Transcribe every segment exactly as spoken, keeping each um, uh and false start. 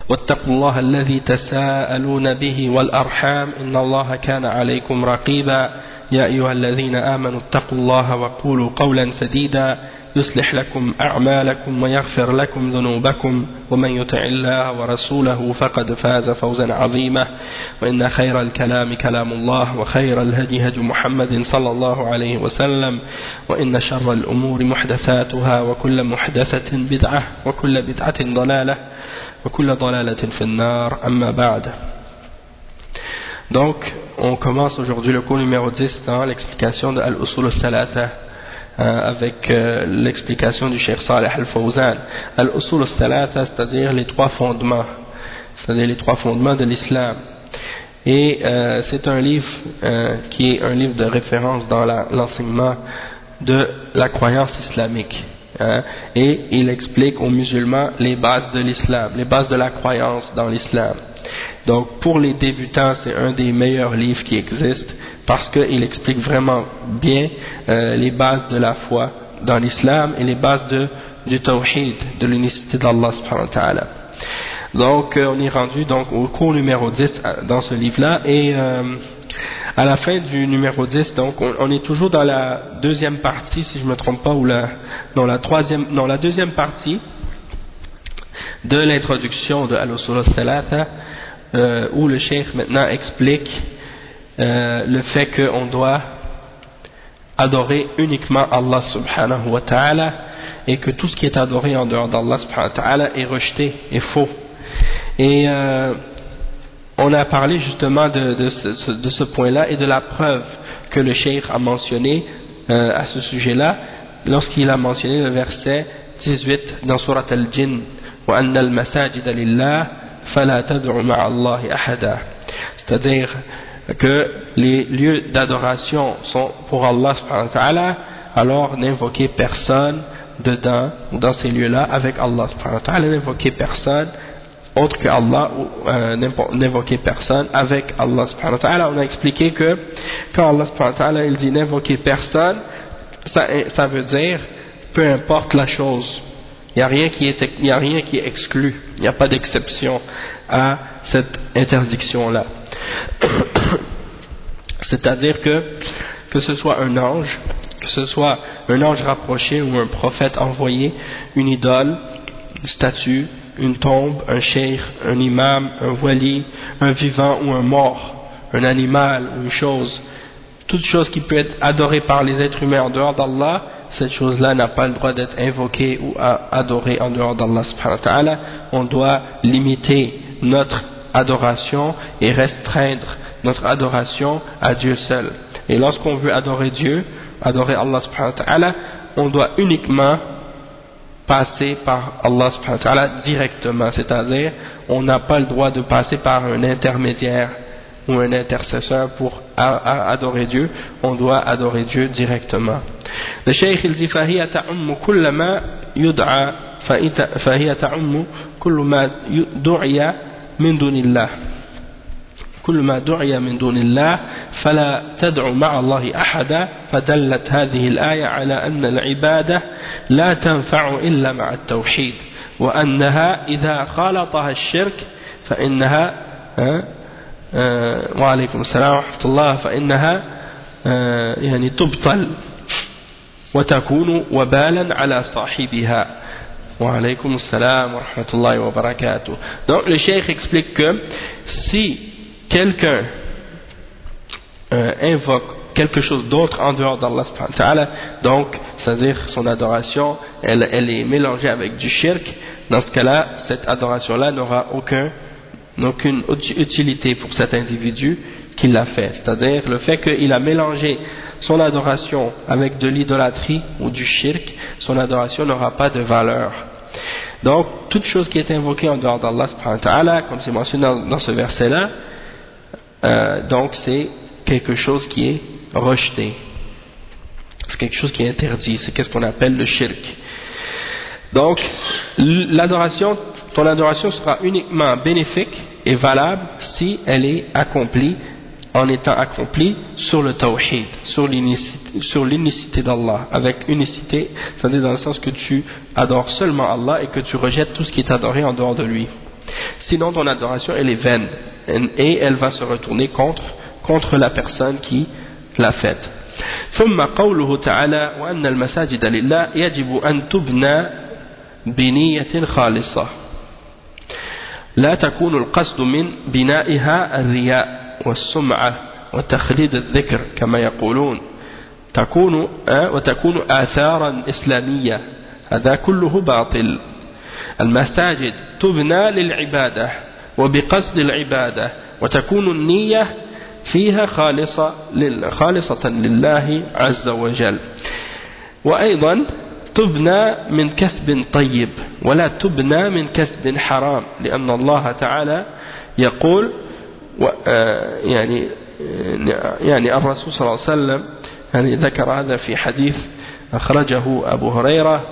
واتقوا الله الذي تساءلون به والأرحام إن الله كان عليكم رقيبا يا أيها الذين آمنوا اتقوا الله وقولوا قولا سديدا يصلح لكم أعمالكم ويغفر لكم ذنوبكم ومن يطع الله ورسوله فقد فاز فوزا عظيما وإن خير الكلام كلام الله وخير الهدي هدي محمد صلى الله عليه وسلم وإن شر الأمور محدثاتها وكل محدثة بدعة وكل بدعة ضلالة وكل ضلالة في النار أما بعد. Donc on commence aujourd'hui le cours numéro dix dans l'explication de Al-Usul al-Thalatha avec euh, l'explication du Cheikh Salih al-Fawzan. Al-Usul al-Thalatha, c'est-à-dire les trois fondements, c'est-à-dire les trois fondements de l'islam. Et euh, c'est un livre euh, qui est un livre de référence dans la, l'enseignement de la croyance islamique. Hein, et il explique aux musulmans les bases de l'islam, les bases de la croyance dans l'islam. Donc pour les débutants, c'est un des meilleurs livres qui existent parce qu'il explique vraiment bien euh, les bases de la foi dans l'islam et les bases de, du tawhid, de l'unicité d'Allah subhanahu wa ta'ala. Donc euh, on est rendu donc au cours numéro dix dans ce livre-là et euh, à la fin du numéro dix, donc on, on est toujours dans la deuxième partie, si je ne me trompe pas, ou la, non, la troisième, non, la deuxième partie de l'introduction de Al-Usul al-Thalatha, euh, où le cheikh maintenant explique euh, le fait qu'on doit adorer uniquement Allah subhanahu wa ta'ala et que tout ce qui est adoré en dehors d'Allah subhanahu wa ta'ala est rejeté, est faux. Et euh, on a parlé justement de, de ce, de ce point-là et de la preuve que le cheikh a mentionné euh, à ce sujet-là lorsqu'il a mentionné le verset dix-huit dans Surat Al-Jinn وَأَنَّ الْمَسَاجِدَ لِلَّهِ فَلَا تَدْعُ مَعَ اللَّهِ أَحَدًا, c'est-à-dire que les lieux d'adoration sont pour Allah subhanahu wa ta'ala, alors n'invoquez personne dedans, dans ces lieux-là, avec Allah subhanahu wa ta'ala, n'invoquez personne autre que Allah, ou euh, n'invoquer personne avec Allah subhanahu wa ta'ala. On a expliqué que quand Allah subhanahu wa ta'ala il dit n'invoquer personne, ça, ça veut dire peu importe la chose, il n'y a rien qui est, il n'y a rien qui est exclu, il n'y a pas d'exception à cette interdiction là. C'est-à-dire que que ce soit un ange, que ce soit un ange rapproché ou un prophète envoyé, une idole, une statue, une tombe, un cheikh, un imam, un wali, un vivant ou un mort, un animal ou une chose, toute chose qui peut être adorée par les êtres humains en dehors d'Allah, cette chose-là n'a pas le droit d'être invoquée ou adorée en dehors d'Allah subhanahu wa ta'ala. On doit limiter notre adoration et restreindre notre adoration à Dieu seul. Et lorsqu'on veut adorer Dieu, adorer Allah subhanahu wa ta'ala, on doit uniquement passer par Allah subhanahu wa ta'ala directement, c'est-à-dire on n'a pas le droit de passer par un intermédiaire ou un intercesseur pour adorer Dieu, on doit adorer Dieu directement. Le cheikh il dit فهي تعم كل ما يدعى فهي تعم كل ما دعي من دون الله كل ما دعي من دون الله فلا تدع مع الله أحدا فدلت هذه الآية على أن العبادة لا تنفع إلا مع التوحيد وأنها إذا خالطها الشرك فإنها وعليكم السلام ورحمة الله فإنها يعني تبطل وتكون وبالا على صاحبها. وعليكم السلام ورحمة الله وبركاته. Donc le cheikh explique que si quelqu'un euh, invoque quelque chose d'autre en dehors d'Allah subhanahu wa ta'ala, donc c'est-à-dire son adoration elle, elle est mélangée avec du shirk, dans ce cas-là cette adoration-là n'aura aucun, aucune utilité pour cet individu qui l'a fait, c'est-à-dire le fait qu'il a mélangé son adoration avec de l'idolâtrie ou du shirk, son adoration n'aura pas de valeur. Donc toute chose qui est invoquée en dehors d'Allah subhanahu wa ta'ala, comme c'est mentionné dans, dans ce verset-là, Euh, donc c'est quelque chose qui est rejeté, c'est quelque chose qui est interdit, c'est qu'est-ce qu'on appelle le shirk. Donc l'adoration, ton adoration sera uniquement bénéfique et valable si elle est accomplie en étant accomplie sur le tawhid, sur l'unicité, sur l'unicité d'Allah, avec unicité, c'est-à-dire dans le sens que tu adores seulement Allah et que tu rejettes tout ce qui est adoré en dehors de lui. Sinon ton adoration elle est vaine et elle va se retourner contre, contre la personne qui l'a faite. ثم قوله تعالى وأن المساجد لله يجب أن تبنى بنية خالصة لا تكون القصد من بنائها الرياء والسمعة وتخليد الذكر كما يقولون تكون وتكون آثارا إسلامية هذا كله باطل. المساجد تبنى للعبادة وبقصد العبادة وتكون النية فيها خالصة خالصة لله عز وجل وأيضا تبنى من كسب طيب ولا تبنى من كسب حرام لأن الله تعالى يقول يعني يعني الرسول صلى الله عليه وسلم يعني ذكر هذا في حديث أخرجه أبو هريرة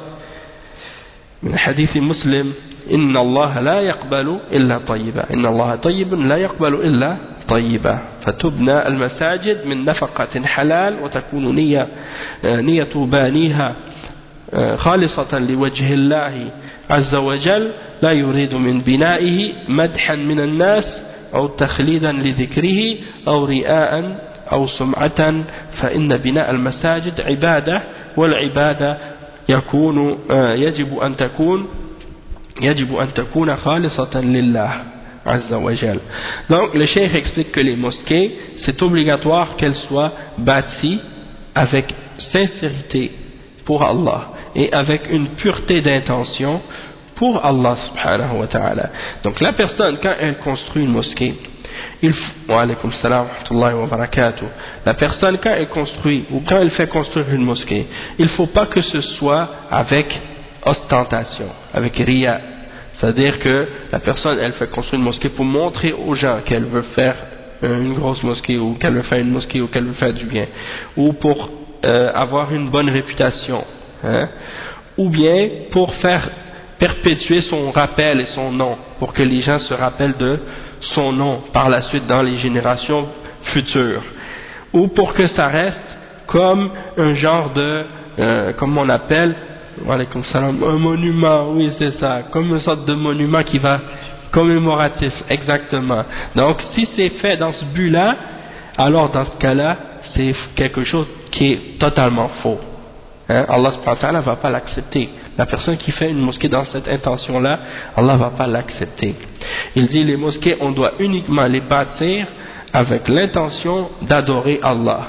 من حديث مسلم إن الله لا يقبل إلا طيبا إن الله طيب لا يقبل إلا طيبا فتبنى المساجد من نفقة حلال وتكون نية نية بانيها خالصة لوجه الله عز وجل لا يريد من بنائه مدحا من الناس أو تخليدا لذكره أو رئاء أو سمعة فإن بناء المساجد عبادة والعبادة يكون يجب أن تكون يجب أن تكون خالصة لله عز وجل. Donc le cheikh explique que les mosquées c'est obligatoire qu'elles soient bâties avec sincérité pour Allah et avec une pureté d'intention pour Allah subhanahu wa ta'ala. Donc la personne quand elle construit une mosquée, il faut, wa alaykum salam wa rahmatullahi wa barakatuh, la personne quand elle construit ou quand elle fait construire une mosquée, il ne faut pas que ce soit avec ostentation, avec riya. C'est-à-dire que la personne elle fait construire une mosquée pour montrer aux gens qu'elle veut faire une grosse mosquée ou qu'elle veut faire une mosquée ou qu'elle veut faire du bien ou pour euh, avoir une bonne réputation, hein, ou bien pour faire perpétuer son rappel et son nom pour que les gens se rappellent de son nom par la suite dans les générations futures, ou pour que ça reste comme un genre de euh, comme on appelle un monument, oui c'est ça, comme une sorte de monument qui va commémoratif, exactement. Donc si c'est fait dans ce but là, alors dans ce cas là c'est quelque chose qui est totalement faux, hein? Allah subhanahu wa ta'ala ne va pas l'accepter. La personne qui fait une mosquée dans cette intention là, Allah ne va pas l'accepter. Il dit les mosquées on doit uniquement les bâtir avec l'intention d'adorer Allah.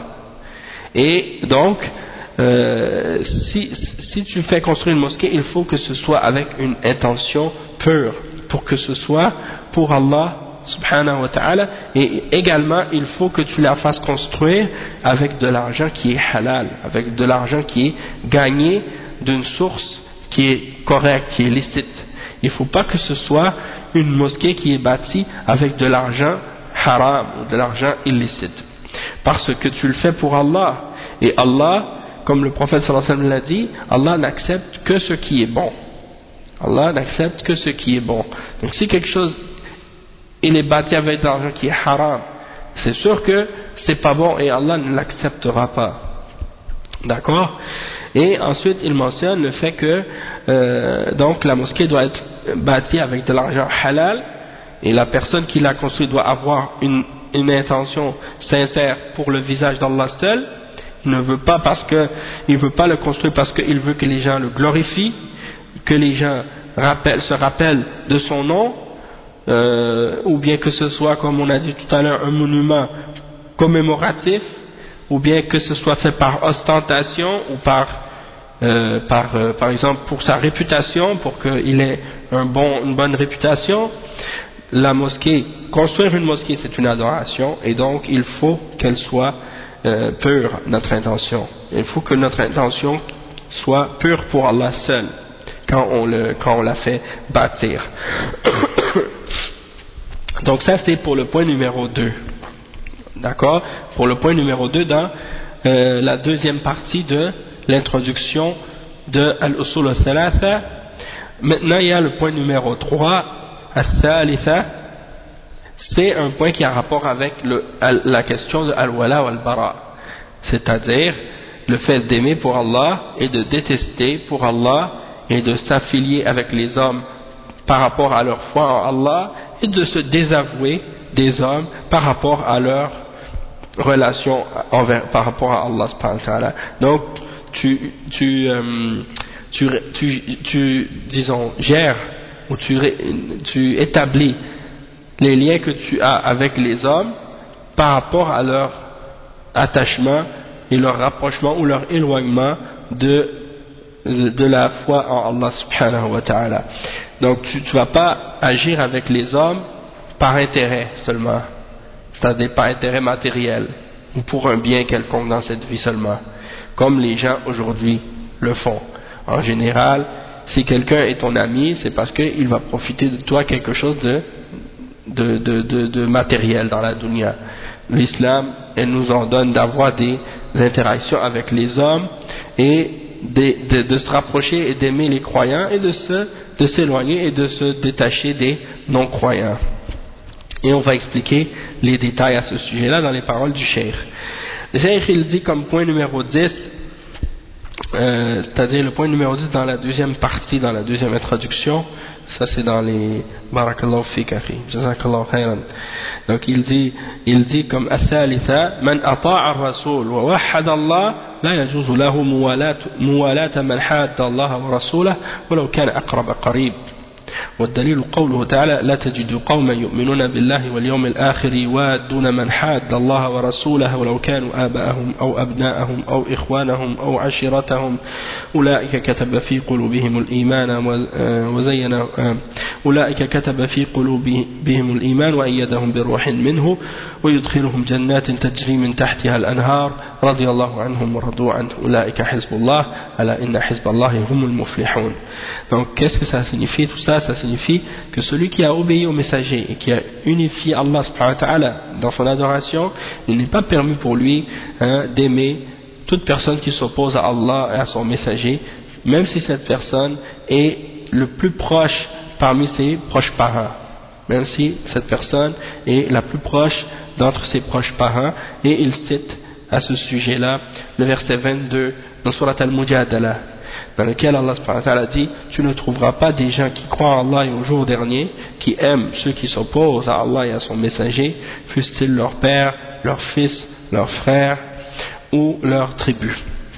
Et donc Euh, si, si tu fais construire une mosquée, il faut que ce soit avec une intention pure, pour que ce soit pour Allah subhanahu wa ta'ala, et également il faut que tu la fasses construire avec de l'argent qui est halal, avec de l'argent qui est gagné d'une source qui est correcte, qui est licite. Il ne faut pas que ce soit une mosquée qui est bâtie avec de l'argent haram ou de l'argent illicite, parce que tu le fais pour Allah, et Allah, comme le prophète sallallahu alayhi wa sallam l'a dit, Allah n'accepte que ce qui est bon. Allah n'accepte que ce qui est bon. Donc si quelque chose il est bâti avec de l'argent qui est haram, c'est sûr que c'est pas bon et Allah ne l'acceptera pas. D'accord? Et ensuite il mentionne le fait que euh, donc la mosquée doit être bâtie avec de l'argent halal et la personne qui l'a construit doit avoir une, une intention sincère pour le visage d'Allah seul. Il ne veut pas parce que il veut pas le construire parce qu'il veut que les gens le glorifient, que les gens rappellent, se rappellent de son nom, euh, ou bien que ce soit, comme on a dit tout à l'heure, un monument commémoratif, ou bien que ce soit fait par ostentation ou par euh, par euh, par exemple pour sa réputation, pour qu'il ait un bon, une bonne réputation. La mosquée, construire une mosquée c'est une adoration et donc il faut qu'elle soit Euh, pure, notre intention. Il faut que notre intention soit pure pour Allah seul quand on, le, quand on la fait bâtir. Donc ça c'est pour le point numéro deux. D'accord? Pour le point numéro deux dans euh, la deuxième partie de l'introduction de Al-Usul al-Thalatha. Maintenant il y a le point numéro trois, Al-Thalitha. C'est un point qui a rapport avec le, la question de Al-Wala wa Al-Bara, c'est-à-dire le fait d'aimer pour Allah et de détester pour Allah et de s'affilier avec les hommes par rapport à leur foi en Allah et de se désavouer des hommes par rapport à leur relation envers, par rapport à Allah subhanahu wa ta'ala. Donc tu, tu, euh, tu, tu, tu disons gères ou tu, tu établis les liens que tu as avec les hommes par rapport à leur attachement et leur rapprochement ou leur éloignement de, de, de la foi en Allah subhanahu wa ta'ala. Donc tu ne vas pas agir avec les hommes par intérêt seulement, c'est-à-dire par intérêt matériel ou pour un bien quelconque dans cette vie seulement, comme les gens aujourd'hui le font. En général, si quelqu'un est ton ami, c'est parce qu'il va profiter de toi quelque chose de, de, de, de, de matériel dans la dunya. L'islam, elle nous en donne d'avoir des interactions avec les hommes et de, de, de se rapprocher et d'aimer les croyants et de se, de s'éloigner et de se détacher des non-croyants. Et on va expliquer les détails à ce sujet-là dans les paroles du cheikh. Le cheikh, il dit comme point numéro dix, euh, c'est-à-dire le point numéro dix dans la deuxième partie, dans la deuxième introduction, ça c'est dans les barakallahu fik akhi, jazakallahu khayran. Donc il dit, il dit comme الثالثة من أطاع الرسول ووحد الله لا يجوز له موالاة من حاد الله ورسوله ولو كان أقرب قريب. والدليل قوله تعالى لا تجد قوما يؤمنون بالله واليوم الآخر يوادون من حاد الله ورسوله ولو كانوا آباءهم أو أبناءهم أو إخوانهم أو عشيرتهم أولئك كتب في قلوبهم الإيمان وزين أولئك كتب في قلوبهم الإيمان وأيدهم بروح منه ويدخلهم جنات تجري من تحتها الأنهار رضي الله عنهم ورضوا عنه أولئك حزب الله ألا إن حزب الله هم المفلحون. Donc qu'est-ce que ça signifie tout ça? Ça signifie que celui qui a obéi au messager et qui a unifié Allah subhanahu wa ta'ala dans son adoration, il n'est pas permis pour lui hein, d'aimer toute personne qui s'oppose à Allah et à son messager, même si cette personne est le plus proche parmi ses proches parents, même si cette personne est la plus proche d'entre ses proches parents. Et il cite à ce sujet-là le verset vingt-deux dans Surat Al-Mujadala, dans lequel Allah subhanahu wa ta'ala dit: tu ne trouveras pas des gens qui croient en Allah et au jour dernier, qui aiment ceux qui s'opposent à Allah et à son messager, fussent-ils leur père, leur fils, leur frère ou leur tribu.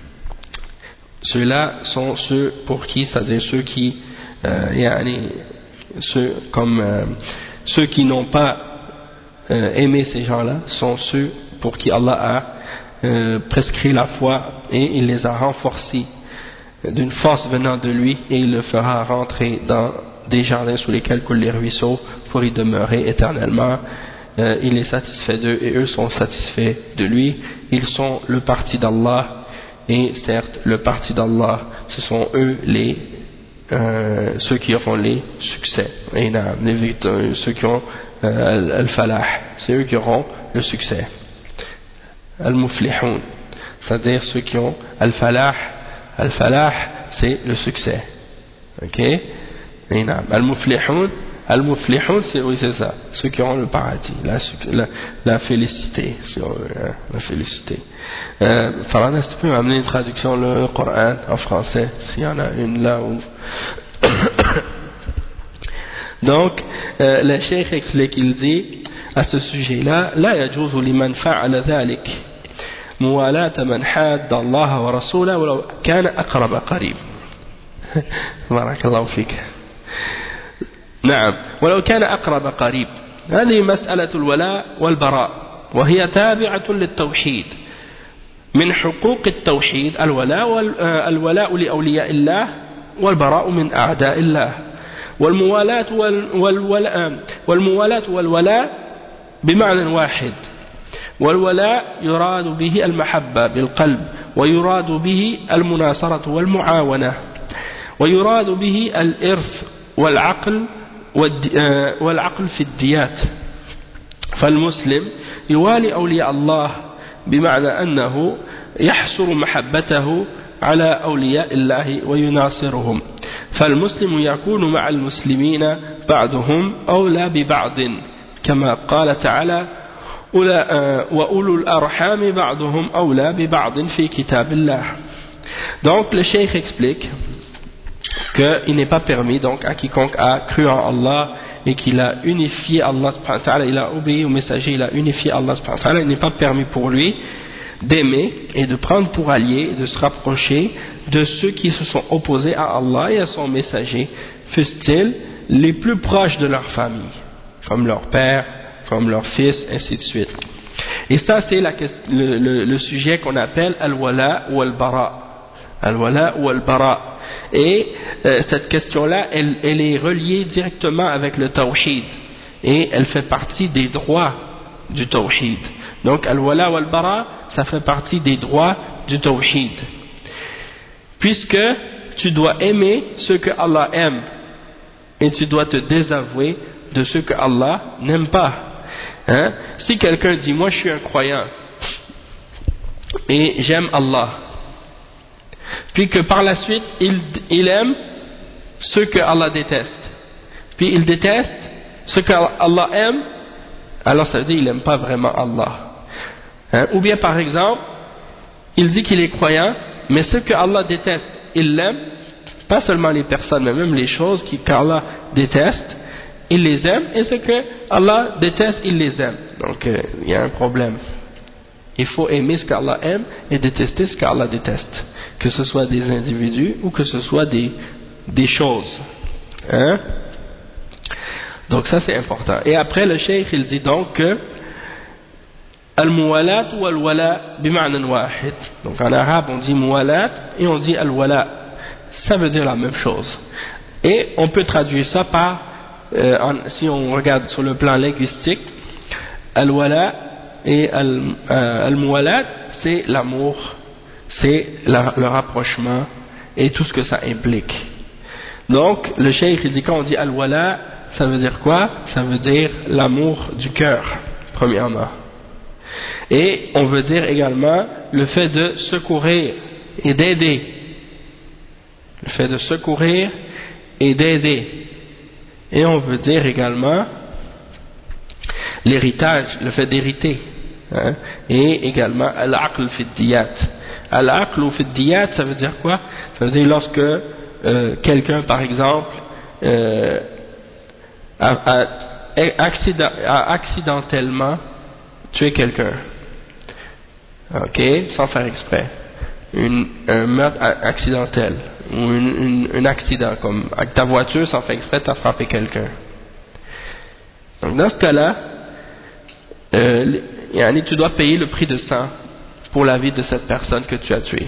Ceux-là sont ceux pour qui, c'est-à-dire ceux qui euh, yani, ceux, comme, euh, ceux qui n'ont pas euh, aimé ces gens-là sont ceux pour qui Allah a euh, prescrit la foi et il les a renforcés d'une force venant de lui, et il le fera rentrer dans des jardins sous lesquels coulent les ruisseaux pour y demeurer éternellement. Euh, il est satisfait d'eux et eux sont satisfaits de lui. Ils sont le parti d'Allah, et certes le parti d'Allah, ce sont eux les euh, ceux qui auront les succès, et non, les, euh, ceux qui ont euh, al-falah, c'est eux qui auront le succès. Al-muflihun, c'est-à-dire ceux qui ont al-falah. Al-falah, c'est le succès. Ok? Al-muflihun, al-muflihun, c'est, oui, c'est ça. Ceux qui auront le paradis, la, la, la félicité. Hein, la félicité. Euh, Farhan, est-ce que tu peux m'amener une traduction, le Coran, en français, s'il y en a une là où. Donc, euh, le cheikh explique, il dit, à ce sujet-là, la yajuzu liman fa'ala dhalik. موالاة من حاد الله ورسوله ولو كان أقرب قريب. بارك الله فيك. نعم، ولو كان أقرب قريب. هذه مسألة الولاء والبراء، وهي تابعة للتوحيد. من حقوق التوحيد الولاء والولاء لأولياء الله والبراء من أعداء الله. والموالاة والولاء والموالاة والولاء بمعنى واحد. والولاء يراد به المحبة بالقلب، ويراد به المناصرة والمعاونة، ويراد به الإرث والعقل والعقل في الديات. فالمسلم يوالي أولياء الله بمعنى أنه يحصر محبته على أولياء الله ويناصرهم. فالمسلم يكون مع المسلمين بعضهم أولى ببعض كما قال تعالى وأولو الأرحام بعضهم أولى ببعض في كتاب الله. Donc le cheikh explique qu'il n'est pas permis donc à quiconque a cru en Allah et qu'il a unifié Allah subhanahu wa ta'ala, il a obéi au messager, il a unifié Allah subhanahu wa ta'ala, il n'est pas permis pour lui d'aimer et de prendre pour alliés et de se rapprocher de ceux qui se sont opposés à Allah et à son messager, fussent-ils les plus proches de leur famille, comme leur père, comme leur fils, ainsi de suite. Et ça c'est la, le, le, le sujet qu'on appelle al-wala ou al-bara. Al-wala ou al-bara. Et euh, cette question-là, elle, elle est reliée directement avec le tawhid. Et elle fait partie des droits du tawhid. Donc al-wala ou al-bara, ça fait partie des droits du tawhid. Puisque tu dois aimer ce que Allah aime. Et tu dois te désavouer de ce que Allah n'aime pas. Hein? Si quelqu'un dit, moi je suis un croyant et j'aime Allah, puis que par la suite il, il aime ce que Allah déteste, puis il déteste ce que Allah aime, alors ça veut dire qu'il n'aime pas vraiment Allah. Hein? Ou bien par exemple, il dit qu'il est croyant, mais ce que Allah déteste, il l'aime, pas seulement les personnes, mais même les choses qu'Allah déteste, il les aime, et ce que Allah déteste, il les aime. Donc euh, il y a un problème. Il faut aimer ce qu'Allah aime et détester ce qu'Allah déteste, que ce soit des individus ou que ce soit des, des choses. Hein? Donc ça c'est important. Et après le cheikh il dit donc que al-muwalat ou al-wala bima'nan wahid. Donc en arabe on dit muwalat et on dit al-wala. Ça veut dire la même chose. Et on peut traduire ça par, euh, en, si on regarde sur le plan linguistique, al-wala et al-muwalat, al c'est l'amour, c'est la, le rapprochement et tout ce que ça implique. Donc le cheikh il dit quand on dit al-wala, ça veut dire quoi? Ça veut dire l'amour du cœur, premièrement. Et on veut dire également le fait de secourir et d'aider. Le fait de secourir et d'aider. Et on veut dire également l'héritage, le fait d'hériter. Hein? Et également al-aql fi diyat. Al-aql fi diyat, ça veut dire quoi? Ça veut dire lorsque euh, quelqu'un, par exemple, euh, a, a, accident, a accidentellement tué quelqu'un. Ok? Sans faire exprès. Une, un meurtre accidentel. Ou une, une, un accident, comme avec ta voiture, sans faire exprès, tu as frappé quelqu'un. Donc dans ce cas-là, euh, tu dois payer le prix de sang pour la vie de cette personne que tu as tuée.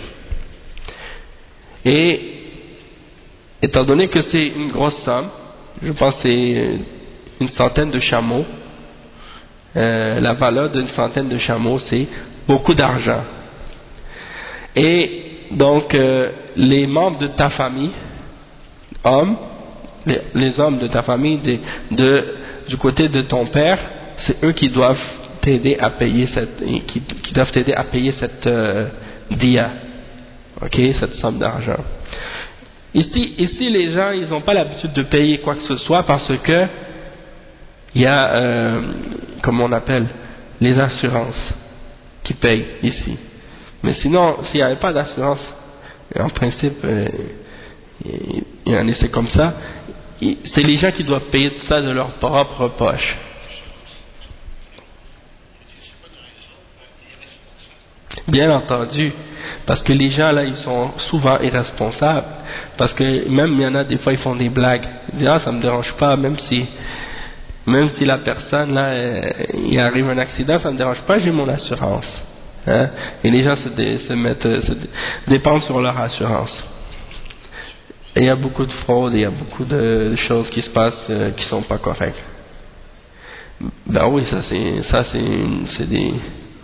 Et étant donné que c'est une grosse somme, je pense que c'est une centaine de chameaux, euh, la valeur d'une centaine de chameaux, c'est beaucoup d'argent. Et donc euh, les membres de ta famille, hommes, les, les hommes de ta famille, de, de, du côté de ton père, c'est eux qui doivent t'aider à payer cette, qui, qui doivent t'aider à payer cette euh, dia, ok, cette somme d'argent. Ici, ici les gens, ils n'ont pas l'habitude de payer quoi que ce soit parce que il y a, euh, comment on appelle, les assurances qui payent ici. Mais sinon, s'il n'y avait pas d'assurance, en principe, euh, c'est comme ça, c'est les gens qui doivent payer tout ça de leur propre poche. Bien entendu, parce que les gens là, ils sont souvent irresponsables, parce que même il y en a des fois, ils font des blagues. Ils disent, ah, ça me dérange pas, même si, même si la personne là, il arrive un accident, ça me dérange pas, j'ai mon assurance. Hein? Et les gens se, dé, se mettent, se dépendent sur leur assurance. Et il y a beaucoup de fraudes, il y a beaucoup de choses qui se passent euh, qui sont pas correctes. Ben oui, ça c'est, ça c'est, c'est des.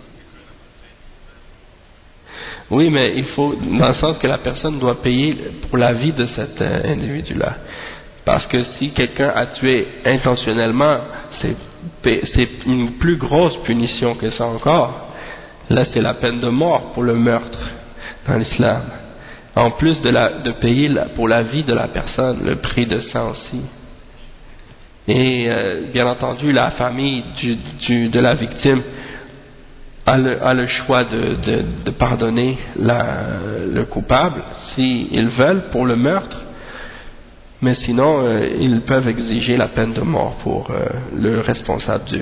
Oui, mais il faut, dans le sens que la personne doit payer pour la vie de cet euh, individu-là. Parce que si quelqu'un a tué intentionnellement, c'est, c'est une plus grosse punition que ça encore. Là, c'est la peine de mort pour le meurtre dans l'islam. En plus de, la, de payer la, pour la vie de la personne, le prix de sang aussi. Et euh, bien entendu, la famille du, du, de la victime a le, a le choix de, de, de pardonner la, le coupable, s'ils veulent, pour le meurtre. Mais sinon, euh, ils peuvent exiger la peine de mort pour euh, le responsable du...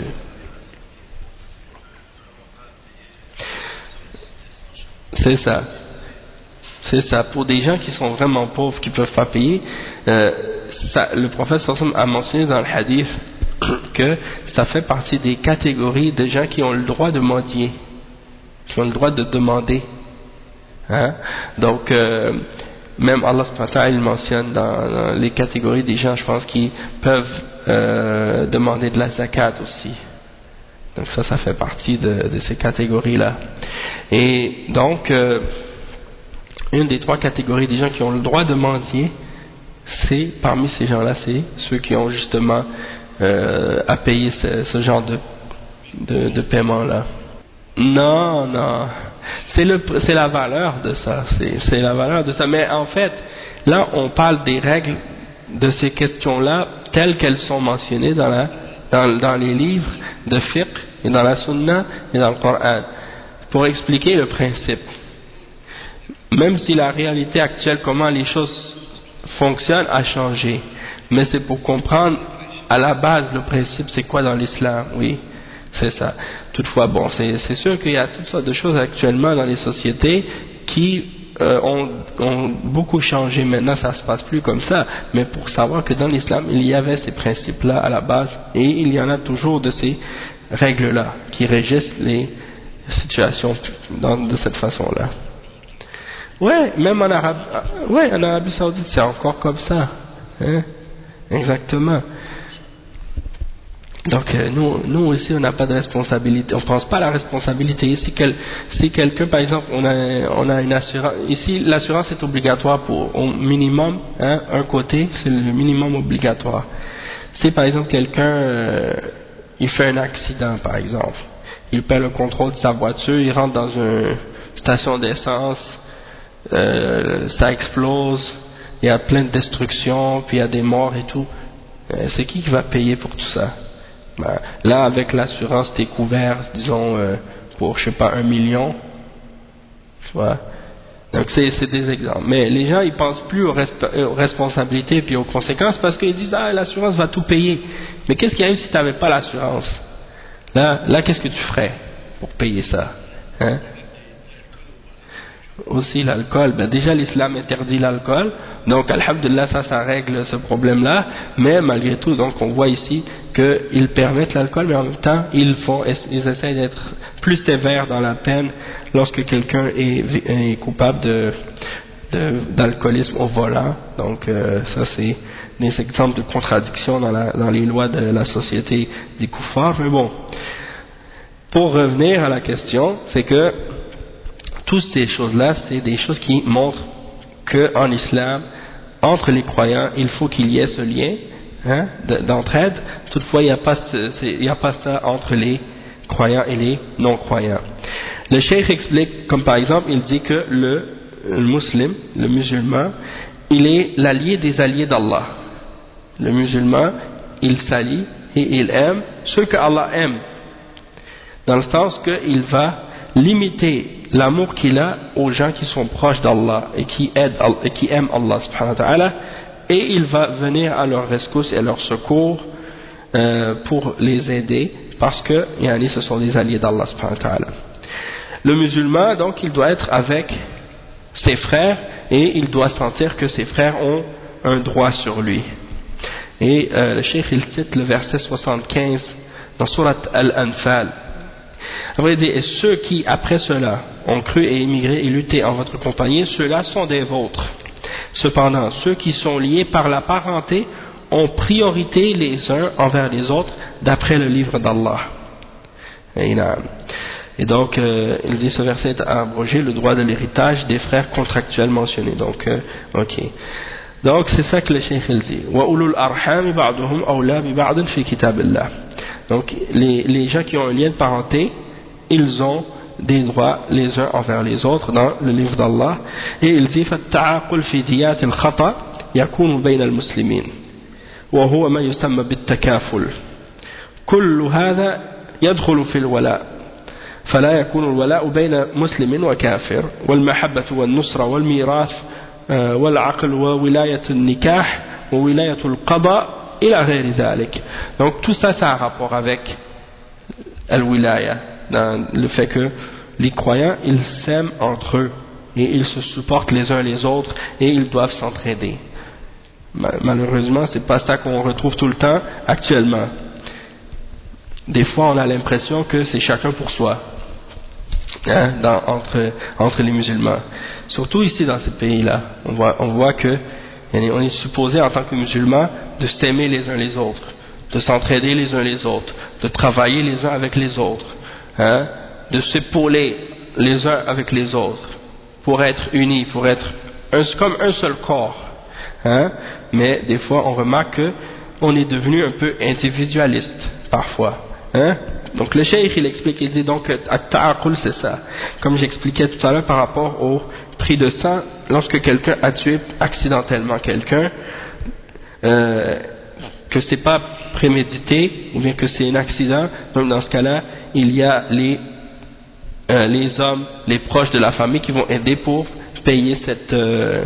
C'est ça. C'est ça. Pour des gens qui sont vraiment pauvres, qui ne peuvent pas payer, euh, ça, le prophète sallallahu alayhi wa sallam a mentionné dans le hadith que ça fait partie des catégories de gens qui ont le droit de mendier, qui ont le droit de demander. Hein? Donc, euh, même Allah subhanahu wa ta'ala il mentionne dans, dans les catégories des gens, je pense, qui peuvent euh, demander de la zakat aussi. Donc ça, ça fait partie de, de ces catégories-là. Et donc, euh, une des trois catégories des gens qui ont le droit de mendier, c'est, parmi ces gens-là, c'est ceux qui ont justement euh, à payer ce, ce genre de, de, de paiement-là. Non, non. C'est le, c'est la valeur de ça. C'est, c'est la valeur de ça. Mais en fait, là, on parle des règles de ces questions-là telles qu'elles sont mentionnées dans, la, dans, dans les livres de fiqh et dans la sunna et dans le Coran pour expliquer le principe. Même si la réalité actuelle, comment les choses fonctionnent, a changé. Mais c'est pour comprendre à la base le principe, c'est quoi dans l'islam, oui. C'est ça. Toutefois, bon, c'est, c'est sûr qu'il y a toutes sortes de choses actuellement dans les sociétés qui euh, ont, ont beaucoup changé. Maintenant, ça se passe plus comme ça. Mais pour savoir que dans l'islam, il y avait ces principes-là à la base et il y en a toujours de ces règles-là qui régissent les situations dans, de cette façon-là. Ouais, même en Arabie, ouais, en Arabie Saoudite, c'est encore comme ça. Hein? Exactement. Donc euh, nous, nous aussi on n'a pas de responsabilité, on ne pense pas à la responsabilité. Ici, quel, si quelqu'un, par exemple, on a, on a une assurance, ici l'assurance est obligatoire pour au minimum, hein, un côté, c'est le minimum obligatoire. Si par exemple quelqu'un, euh, il fait un accident par exemple, il perd le contrôle de sa voiture, il rentre dans une station d'essence, euh, ça explose, il y a plein de destruction, puis il y a des morts et tout, euh, c'est qui qui va payer pour tout ça? Ben, là, avec l'assurance, t'es couvert, disons, euh, pour, je sais pas, un million. Tu vois. Donc, c'est, c'est des exemples. Mais les gens, ils pensent plus aux, resp- aux responsabilités et aux conséquences parce qu'ils disent, ah, l'assurance va tout payer. Mais qu'est-ce qu'il y a eu si tu n'avais pas l'assurance? Là, là, qu'est-ce que tu ferais pour payer ça? Hein? Aussi l'alcool, ben déjà l'islam interdit l'alcool, donc alhamdulillah ça ça règle ce problème là, mais malgré tout donc on voit ici qu'ils permettent l'alcool mais en même temps ils font, ils essaient d'être plus sévères dans la peine lorsque quelqu'un est, est coupable de, de, d'alcoolisme au volant. Donc euh, ça c'est des exemples de contradictions dans, la, dans les lois de la société des koufars. Mais bon, pour revenir à la question, c'est que toutes ces choses-là, c'est des choses qui montrent qu'en islam, entre les croyants, il faut qu'il y ait ce lien hein, d'entraide. Toutefois, il n'y a pas ce, il n'y a pas ça entre les croyants et les non-croyants. Le cheikh explique, comme par exemple, il dit que le, le musulman, le musulman, il est l'allié des alliés d'Allah. Le musulman, il s'allie et il aime ceux que Allah aime. Dans le sens qu'il va limiter l'amour qu'il a aux gens qui sont proches d'Allah et qui aident et qui aiment Allah subhanahu wa ta'ala, et il va venir à leur rescousse et à leur secours euh, pour les aider parce que yani, ce sont des alliés d'Allah subhanahu wa ta'ala. Le musulman donc il doit être avec ses frères et il doit sentir que ses frères ont un droit sur lui. Et euh, le cheikh il cite le verset soixante-quinze dans Surat Al-Anfal. Après, il dit, et ceux qui, après cela, ont cru et émigré et lutté en votre compagnie, ceux-là sont des vôtres. Cependant, ceux qui sont liés par la parenté ont priorité les uns envers les autres d'après le livre d'Allah. Et, et donc, euh, il dit, ce verset est à abroger le droit de l'héritage des frères contractuels mentionnés. Donc, euh, ok. Donc, c'est ça que le cheikh il dit. وَأُولُو الْأَرْحَامِ بَعْضُهُمْ أَوْلَى بِبَعْضٍ فِي كِتَابِ اللَّهِ. Donc, les, les gens qui ont un lien de parenté, ils ont des droits les uns envers les autres dans le livre d'Allah. Et il dit فَالتَّعَاقُلْ فِي دِيَاتِ الْخَطَأِ يَكُونُ بَيْنَ الْمُسْلِمِينَ وهو ما يسمى بالتكافل. كل هذا يدخل في الولاء فلا يكون الولاء بين مسلم وكافر والمحبة والنصرة والميراث والعقل وولاية النكاح wa wilayatul qada ila ghayri dhalik. Donc tout ça, ça a un rapport avec al-wilaya, dans le fait que les croyants, ils s'aiment entre eux et ils se supportent les uns les autres et ils doivent s'entraider. Malheureusement, c'est pas ça qu'on retrouve tout le temps actuellement. Des fois, on a l'impression que c'est chacun pour soi, hein, dans, entre, entre les musulmans. Surtout ici dans ces pays-là, on voit, on voit que on est supposé en tant que musulmans de s'aimer les uns les autres, de s'entraider les uns les autres, de travailler les uns avec les autres, hein, de s'épauler les uns avec les autres, pour être unis, pour être un, comme un seul corps. Hein? Mais des fois, on remarque qu'on est devenu un peu individualiste, parfois. Hein? Donc le cheikh, il explique, il dit donc, at-ta'aqul, c'est ça. Comme j'expliquais tout à l'heure par rapport au prix de sang, lorsque quelqu'un a tué accidentellement quelqu'un, euh, que c'est pas prémédité, ou bien que c'est un accident, donc dans ce cas-là, il y a les, euh, les hommes, les proches de la famille qui vont aider pour payer cette, euh,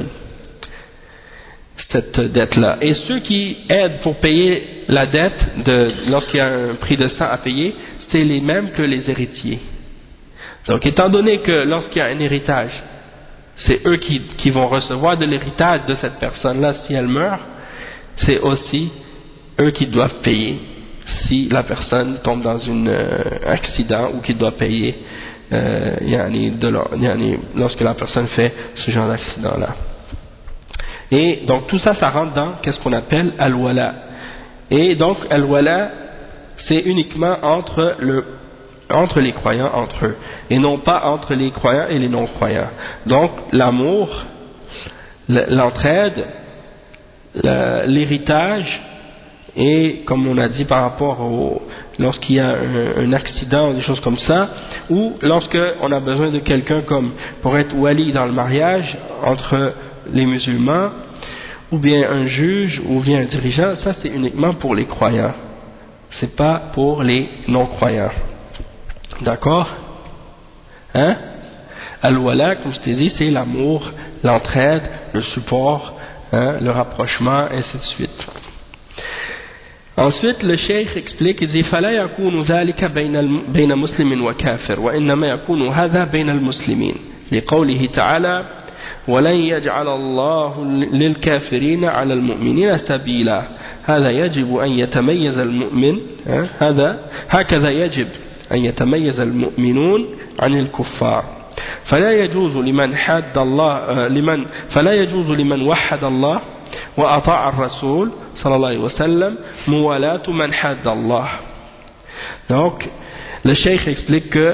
cette dette-là. Et ceux qui aident pour payer la dette, de, lorsqu'il y a un prix de sang à payer, c'est les mêmes que les héritiers. Donc étant donné que lorsqu'il y a un héritage, c'est eux qui, qui vont recevoir de l'héritage de cette personne-là si elle meurt, c'est aussi eux qui doivent payer si la personne tombe dans un euh, accident ou qui doit payer euh, yani de, yani lorsque la personne fait ce genre d'accident-là. Et donc tout ça, ça rentre dans qu'est-ce qu'on appelle al-wala. Et donc al-wala, c'est uniquement entre, le, entre les croyants entre eux, et non pas entre les croyants et les non-croyants. Donc l'amour, l'entraide, l'héritage, et comme on a dit par rapport au lorsqu'il y a un, un accident, des choses comme ça, ou lorsqu'on a besoin de quelqu'un comme pour être wali dans le mariage entre les musulmans, ou bien un juge, ou bien un dirigeant, ça c'est uniquement pour les croyants, c'est pas pour les non-croyants. D'accord? Hein? Al-wala, comme je t'ai dit, c'est l'amour, l'entraide, le support, hein, le rapprochement, ainsi de suite. Ensuite, le cheikh explique, il dit فلا يكون ذلك بين بين مسلم وكافر وإنما يكون هذا بين المسلمين لقوله تعالى ولن يجعل الله للكافرين على المؤمنين سبيلا هذا يجب أن يتميز المؤمن هذا هكذا يجب أن يتميز المؤمنون عن الكفار فلا يجوز لمن حد الله لمن فلا يجوز لمن وحد الله وأطاع الرسول صلى الله عليه وسلم موالاة من حد الله. Donc le cheikh explique que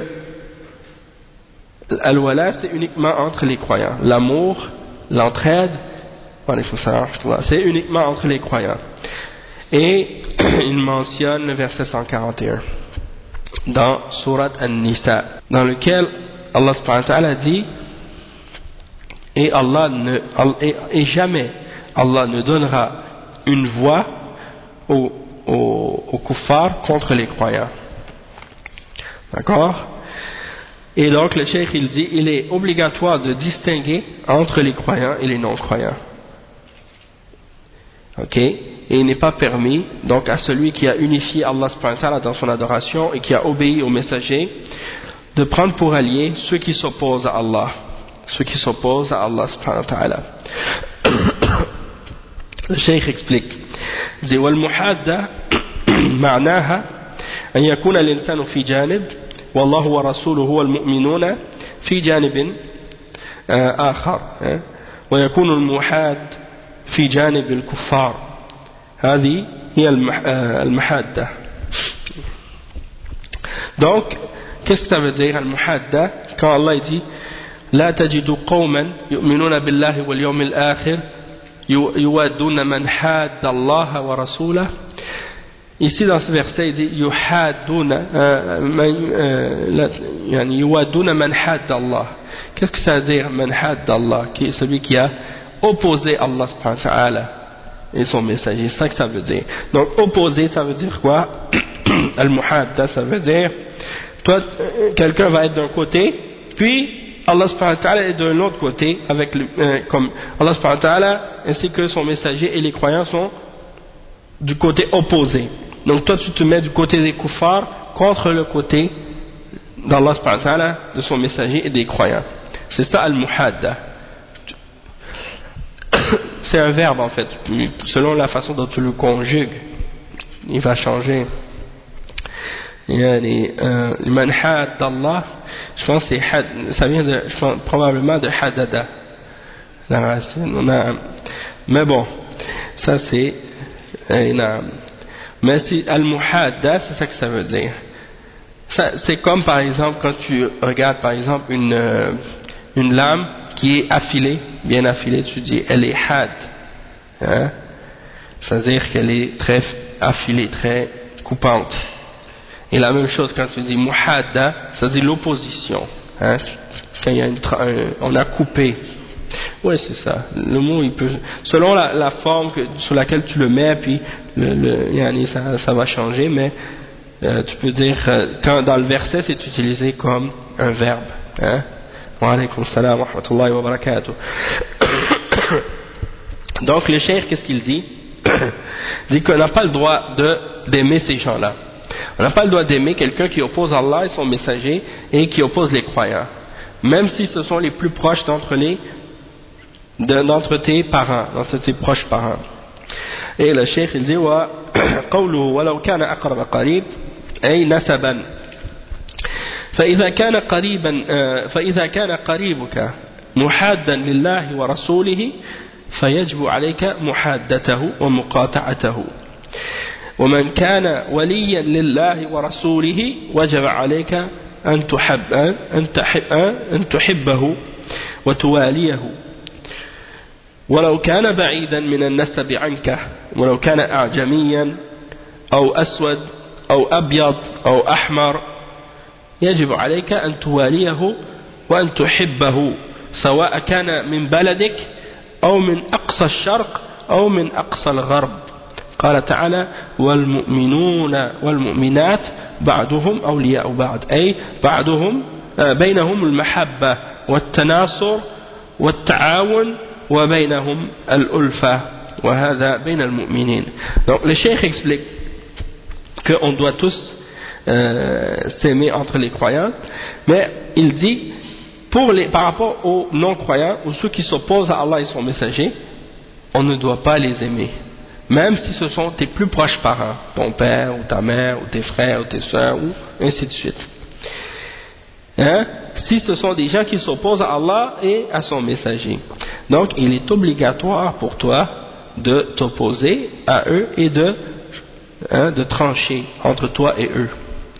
al-wala c'est uniquement entre les croyants, l'amour, l'entraide, c'est uniquement entre les croyants. Et il mentionne le verset cent quarante et un dans Surat An-Nisa, dans lequel Allah subhanahu wa ta'ala dit et Allah ne, et, et jamais Allah ne donnera une voix aux, aux, aux kuffars contre les croyants. D'accord? Et donc le cheikh il dit il est obligatoire de distinguer entre les croyants et les non-croyants. Ok? Et il n'est pas permis donc à celui qui a unifié Allah subhanahu wa ta'ala dans son adoration et qui a obéi au messager de prendre pour alliés ceux qui s'opposent à Allah, ceux qui s'opposent à Allah subhanahu wa ta'ala. Le cheikh explique والمحادة معناها أن يكون الإنسان في جانب والله ورسوله هو المؤمنون في جانب آخر ويكون المحاد في جانب الكفار هذه هي المحادة. Donc qu'est-ce que ça veut dire المحادة quand Allah dit لا تجد قوما يؤمنون بالله واليوم الآخر يوادون من حاد الله ورسوله. Ici dans ce verset il dit يحادون يعني يوادون من حاد الله. Qu'est-ce que ça veut dire من حاد الله, qui est celui qui a opposé Allah subhanahu wa ta'ala et son messager, c'est ça que ça veut dire. Donc opposer ça veut dire quoi? Al-muhadda ça veut dire toi quelqu'un va être d'un côté puis Allah subhanahu wa ta'ala est d'un autre côté, avec le, euh, comme Allah subhanahu wa ta'ala ainsi que son messager et les croyants sont du côté opposé. Donc toi tu te mets du côté des kuffars contre le côté d'Allah subhanahu wa ta'ala, de son messager et des croyants. C'est ça al-muhadda. C'est un verbe en fait, selon la façon dont tu le conjugues, il va changer. Yani, euh, man had Allah, je pense que c'est had, ça vient de, je pense, probablement de hadada, la racine. On a, mais bon, ça c'est, euh, mais si al-muhadda, c'est ça que ça veut dire. Ça, c'est comme par exemple quand tu regardes par exemple une, euh, une lame qui est affilée, bien affilée, tu dis elle est had, hein? C'est-à-dire qu'elle est très affilée, très coupante. Et la même chose quand tu dis muhadda, ça dit l'opposition, hein? Quand il y a une tra- un, on a coupé. Oui, c'est ça. Le mot, il peut, selon la, la forme que, sur laquelle tu le mets, puis le, le, yani, ça, ça va changer, mais euh, tu peux dire, euh, quand dans le verset, c'est utilisé comme un verbe. Hein? Wa alaykum salam wa rahmatullahi wa barakatuh. Donc, le cheikh, qu'est-ce qu'il dit? Il dit qu'on n'a pas le droit de, d'aimer ces gens-là. On n'a pas le droit d'aimer quelqu'un qui oppose Allah et son messager et qui oppose les croyants. Même si ce sont les plus proches d'entre les d'entre tes parents, d'entre tes proches parents. Et le cheikh il dit wa qawluhu walau kana aqrab qarib ay nasaban فإذا كان قريبا فإذا كان قريبك محادا لله ورسوله فيجب عليك محادته ومقاطعته ومن كان وليا لله ورسوله وجب عليك أن تحب أن تحب أن تحبه وتواليه ولو كان بعيدا من النسب عنك ولو كان أعجميا أو أسود أو أبيض أو أحمر يجب عليك أن تواليه وأن تحبه سواء كان من بلدك أو من أقصى الشرق أو من أقصى الغرب. قال تعالى والمؤمنون والمؤمنات بعضهم أولياء بعض أي بعضهم بينهم المحبة والتناصر والتعاون وبينهم الألفة وهذا بين المؤمنين. Donc le cheikh explique qu'on doit tous euh, s'aimer entre les croyants, mais il dit pour les, par rapport aux non-croyants ou ceux qui s'opposent à Allah et son messager, on ne doit pas les aimer. Même si ce sont tes plus proches parents, ton père ou ta mère ou tes frères ou tes soeurs ou ainsi de suite. Hein? Si ce sont des gens qui s'opposent à Allah et à son messager. Donc il est obligatoire pour toi de t'opposer à eux et de, hein, de trancher entre toi et eux.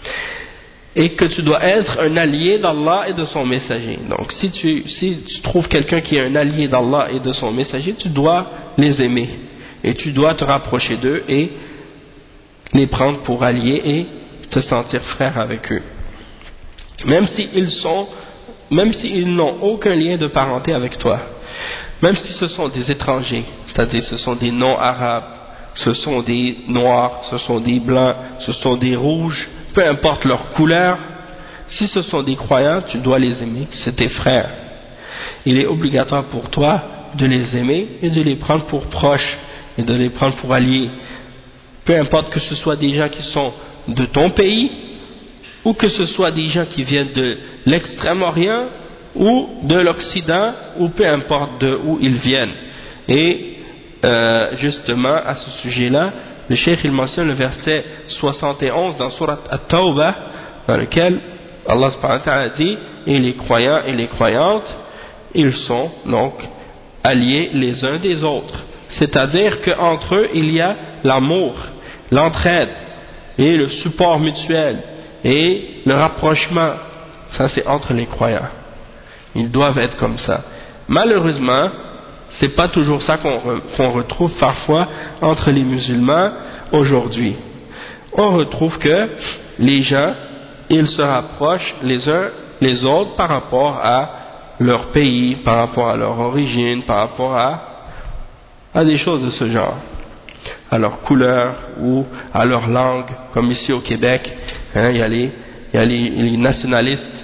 Et que tu dois être un allié d'Allah et de son messager. Donc si tu, si tu trouves quelqu'un qui est un allié d'Allah et de son messager, tu dois les aimer. Et tu dois te rapprocher d'eux et les prendre pour alliés et te sentir frère avec eux. Même s'ils sont, même s'ils n'ont aucun lien de parenté avec toi. Même si ce sont des étrangers, c'est-à-dire ce sont des non-arabes, ce sont des noirs, ce sont des blancs, ce sont des rouges, peu importe leur couleur, si ce sont des croyants, tu dois les aimer, c'est tes frères. Il est obligatoire pour toi de les aimer et de les prendre pour proches et de les prendre pour alliés. Peu importe que ce soit des gens qui sont de ton pays ou que ce soit des gens qui viennent de l'extrême-orient ou de l'Occident ou peu importe de où ils viennent. Et euh, justement à ce sujet-là, le cheikh il mentionne le verset soixante et onze dans Surat At-Tawbah dans lequel Allah subhanahu wa ta'ala dit et les croyants et les croyantes ils sont donc alliés les uns des autres, c'est-à-dire qu'entre eux il y a l'amour, l'entraide et le support mutuel et le rapprochement. Ça c'est entre les croyants, ils doivent être comme ça. Malheureusement c'est pas toujours ça qu'on re, qu'on retrouve parfois entre les musulmans aujourd'hui. On retrouve que les gens ils se rapprochent les uns les autres par rapport à leur pays, par rapport à leur origine, par rapport à, à des choses de ce genre, à leur couleur ou à leur langue, comme ici au Québec, hein, il y a les, il y a les, les nationalistes,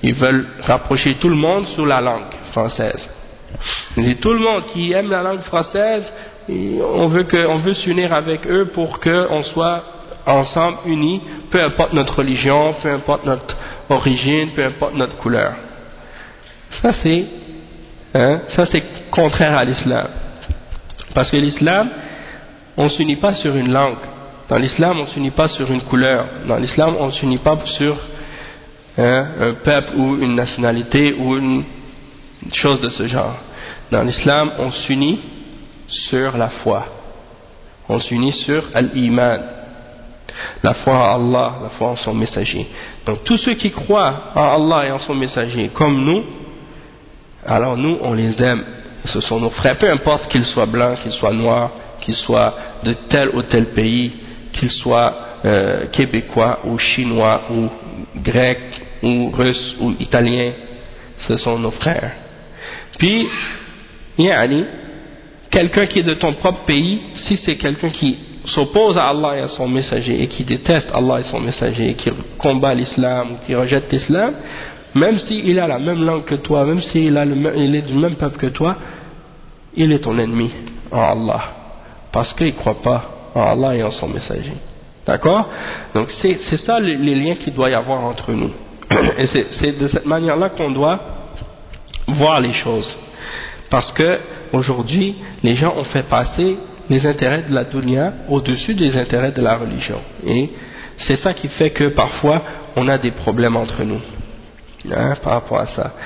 ils veulent rapprocher tout le monde sur la langue française. Ils disent tout le monde qui aime la langue française, on veut que, on veut s'unir avec eux pour qu'on soit ensemble unis, peu importe notre religion, peu importe notre origine, peu importe notre couleur. Ça c'est, hein, ça c'est contraire à l'islam. Parce que l'islam, on ne s'unit pas sur une langue. Dans l'islam, on ne s'unit pas sur une couleur. Dans l'islam, on ne s'unit pas sur hein, un peuple ou une nationalité ou une chose de ce genre. Dans l'islam, on s'unit sur la foi. On s'unit sur al-iman, la foi en Allah, la foi en son messager. Donc tous ceux qui croient en Allah et en son messager comme nous, alors nous on les aime, ce sont nos frères, peu importe qu'ils soient blancs, qu'ils soient noirs, qu'ils soient de tel ou tel pays, qu'ils soient euh, québécois ou chinois ou grecs ou russes ou italiens, ce sont nos frères. Puis, yani, quelqu'un qui est de ton propre pays, si c'est quelqu'un qui s'oppose à Allah et à son messager et qui déteste Allah et son messager et qui combat l'islam ou qui rejette l'islam, même s'il a la même langue que toi, même s'il a le même, il est du même peuple que toi, il est ton ennemi en Allah, parce qu'il ne croit pas en Allah et en son messager. D'accord? Donc c'est, c'est ça les, les liens qu'il doit y avoir entre nous. Et c'est, c'est de cette manière-là qu'on doit voir les choses. Parce que aujourd'hui, les gens ont fait passer les intérêts de la dunya au-dessus des intérêts de la religion. Et c'est ça qui fait que parfois on a des problèmes entre nous. Hein, par rapport à ça.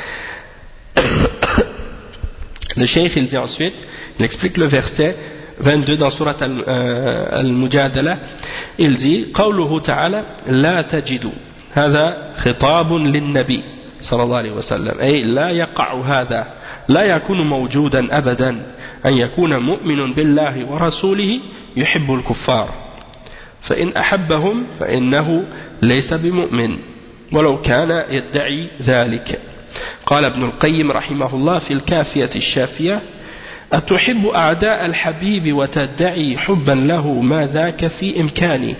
Le cheikh il dit ensuite, il explique le verset vingt-deux dans surat al-Mujadala, il dit قوله تعالى لا تجد هذا خطاب للنبي صلى الله عليه وسلم أي لا يقع هذا لا يكون موجودا أبدا أن يكون مؤمن بالله ورسوله يحب الكفار فإن أحبهم فإنه ليس بمؤمن ولو كان يدعي ذلك. قال ابن القيم رحمه الله في الكافية الشافية أتحب أعداء الحبيب وتدعي حبا له ما ذاك في إمكاني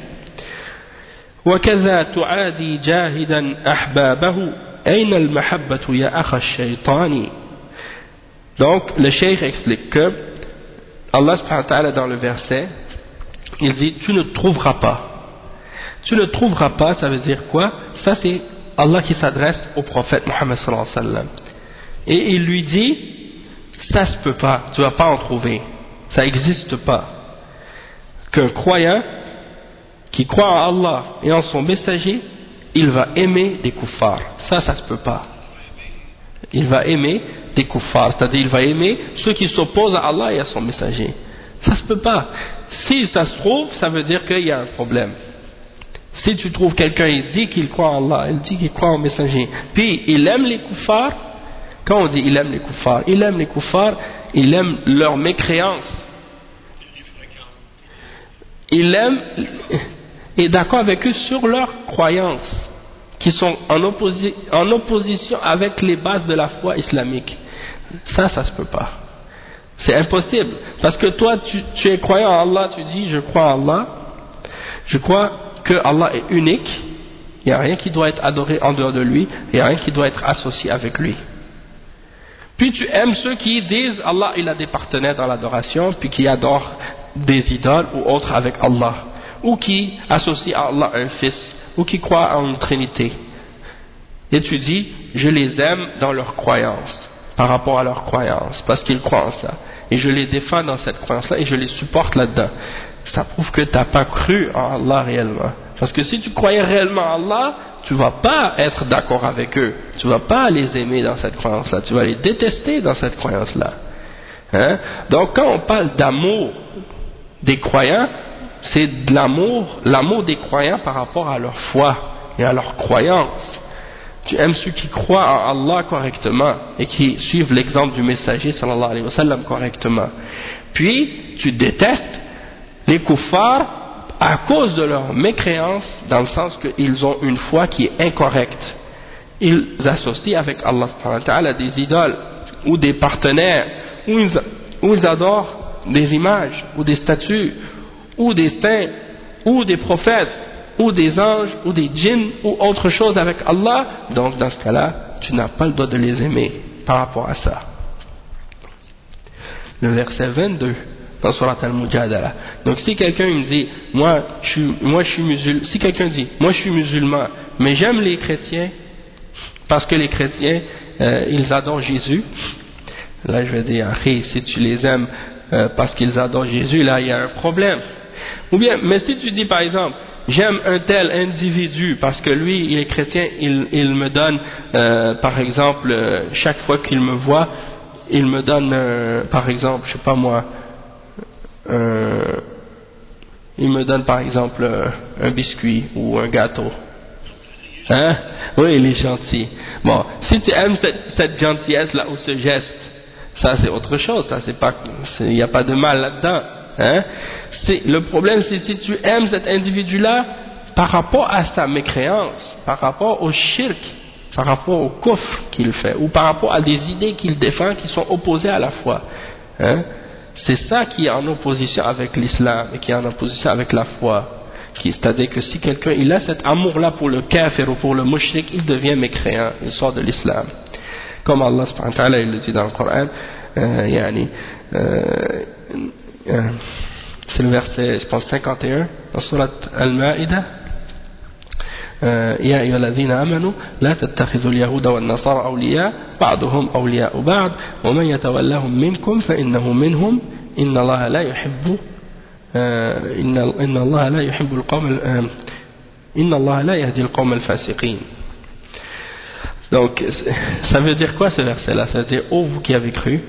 وكذا تعادي جاهدا أحبابه أين المحبة يا أخ الشيطان. Donc le cheikh explique que Allah subhanahu wa ta'ala dans le verset il dit tu ne trouveras pas. Tu ne trouveras pas, ça veut dire quoi? Ça c'est Allah qui s'adresse au prophète Mohammed sallallahu alayhi wa sallam. Et il lui dit, ça se peut pas, tu vas pas en trouver. Ça n'existe pas. Qu'un croyant qui croit en Allah et en son messager, il va aimer des kuffars. Ça, ça se peut pas. Il va aimer des kuffars, c'est-à-dire il va aimer ceux qui s'opposent à Allah et à son messager. Ça se peut pas. Si ça se trouve, ça veut dire qu'il y a un problème. Si tu trouves quelqu'un, il dit qu'il croit en Allah, il dit qu'il croit en messager, puis il aime les kuffars, quand on dit il aime les kuffars, il aime les kuffars, il aime leur mécréance. Il aime, est d'accord avec eux sur leurs croyances, qui sont en, opposi en opposition avec les bases de la foi islamique. Ça, ça se peut pas. C'est impossible. Parce que toi, tu, tu es croyant en Allah, tu dis je crois en Allah, je crois que Allah est unique, il n'y a rien qui doit être adoré en dehors de lui, il n'y a rien qui doit être associé avec lui. Puis tu aimes ceux qui disent Allah il a des partenaires dans l'adoration, puis qui adorent des idoles ou autres avec Allah, ou qui associent à Allah un fils, ou qui croient en une trinité. Et tu dis je les aime dans leur croyance, par rapport à leur croyance, parce qu'ils croient en ça. Et je les défends dans cette croyance-là et je les supporte là-dedans. Ça prouve que tu n'as pas cru en Allah réellement. Parce que si tu croyais réellement en Allah, tu ne vas pas être d'accord avec eux. Tu ne vas pas les aimer dans cette croyance-là. Tu vas les détester dans cette croyance-là. Hein? Donc quand on parle d'amour des croyants, c'est de l'amour, l'amour des croyants par rapport à leur foi et à leur croyance. Tu aimes ceux qui croient en Allah correctement et qui suivent l'exemple du messager sallallahu alayhi wa sallam correctement. Puis tu détestes les kuffars à cause de leur mécréance, dans le sens qu'ils ont une foi qui est incorrecte. Ils associent avec Allah subhanahu wa ta'ala des idoles ou des partenaires, ou ils, ou ils adorent des images ou des statues ou des saints ou des prophètes ou des anges, ou des djinns, ou autre chose avec Allah, donc dans ce cas-là, tu n'as pas le droit de les aimer par rapport à ça. Le verset vingt-deux dans Surat Al-Mujadala. Donc si quelqu'un me dit, moi je suis, moi, je suis musulman, si quelqu'un dit, moi je suis musulman, mais j'aime les chrétiens, parce que les chrétiens, euh, ils adorent Jésus, là je vais dire, si tu les aimes euh, parce qu'ils adorent Jésus, là il y a un problème. Ou bien, mais si tu dis par exemple, j'aime un tel individu parce que lui il est chrétien, il, il me donne euh, par exemple euh, chaque fois qu'il me voit, il me donne euh, par exemple, je sais pas moi, euh, il me donne par exemple euh, un biscuit ou un gâteau. Hein? Oui, il est gentil. Bon, si tu aimes cette, cette gentillesse là ou ce geste, ça c'est autre chose, ça c'est pas, il n'y a pas de mal là-dedans. Hein? Le problème c'est si tu aimes cet individu-là par rapport à sa mécréance, par rapport au shirk, par rapport au kufr qu'il fait, ou par rapport à des idées qu'il défend qui sont opposées à la foi. Hein? C'est ça qui est en opposition avec l'islam et qui est en opposition avec la foi. C'est-à-dire que si quelqu'un il a cet amour-là pour le kafir ou pour le mushrik, il devient mécréant, il sort de l'islam. Comme Allah subhanahu wa ta'ala il le dit dans le Coran, euh, yani, euh, euh, c'est le verset, je pense, cinquante et un dans Surat Al-Ma'ida. يا أيها الذين آمنوا لا تتخذوا اليهود والنصارى أولياء بعضهم أولياء بعض ومن يتولهم منكم فإنه منهم إن الله لا يحب إن إن الله لا يحب القوم إن الله لا يهدي القوم الفاسقين. Donc ça veut dire quoi ce verset-là? Ça veut dire, ô vous qui avez cru,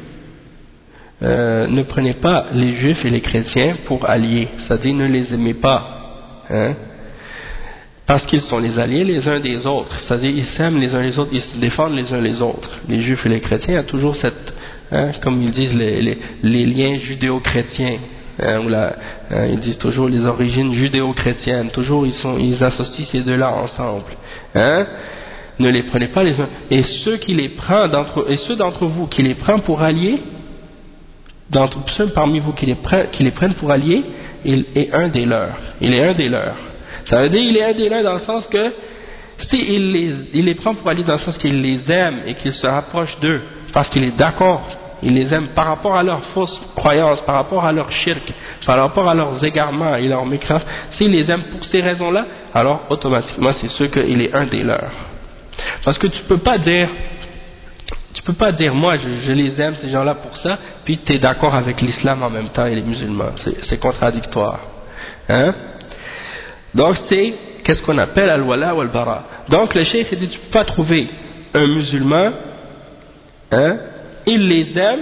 euh, ne prenez pas les juifs et les chrétiens pour alliés, c'est-à-dire ne les aimez pas, hein, parce qu'ils sont les alliés les uns des autres, c'est-à-dire ils s'aiment les uns les autres, ils se défendent les uns les autres. Les juifs et les chrétiens, il y a toujours cette, hein, comme ils disent les, les, les liens judéo-chrétiens, hein, ou la, hein, ils disent toujours les origines judéo-chrétiennes, toujours ils, sont, ils associent ces deux-là ensemble, hein. Ne les prenez pas les uns, et ceux qui les prennent d'entre, et ceux d'entre vous qui les prennent pour alliés, d'entre ceux parmi vous qui les prennent, qui les prennent pour alliés, il est un des leurs, il est un des leurs. Ça veut dire il est un des leurs dans le sens que s'il les, il les prend pour alliés dans le sens qu'il les aime et qu'il se rapproche d'eux parce qu'il est d'accord, il les aime par rapport à leurs fausses croyances, par rapport à leur shirk, par rapport à leurs égarements et leurs mécréances, s'il les aime pour ces raisons-là, alors automatiquement c'est sûr qu'il est un des leurs. Parce que tu peux pas dire, tu peux pas dire moi je, je les aime ces gens-là pour ça, puis tu es d'accord avec l'islam en même temps et les musulmans, c'est contradictoire. Hein? Donc c'est qu'est-ce qu'on appelle al-wala ou al-bara. Donc le cheikh dit tu peux pas trouver un musulman, hein, il les aime,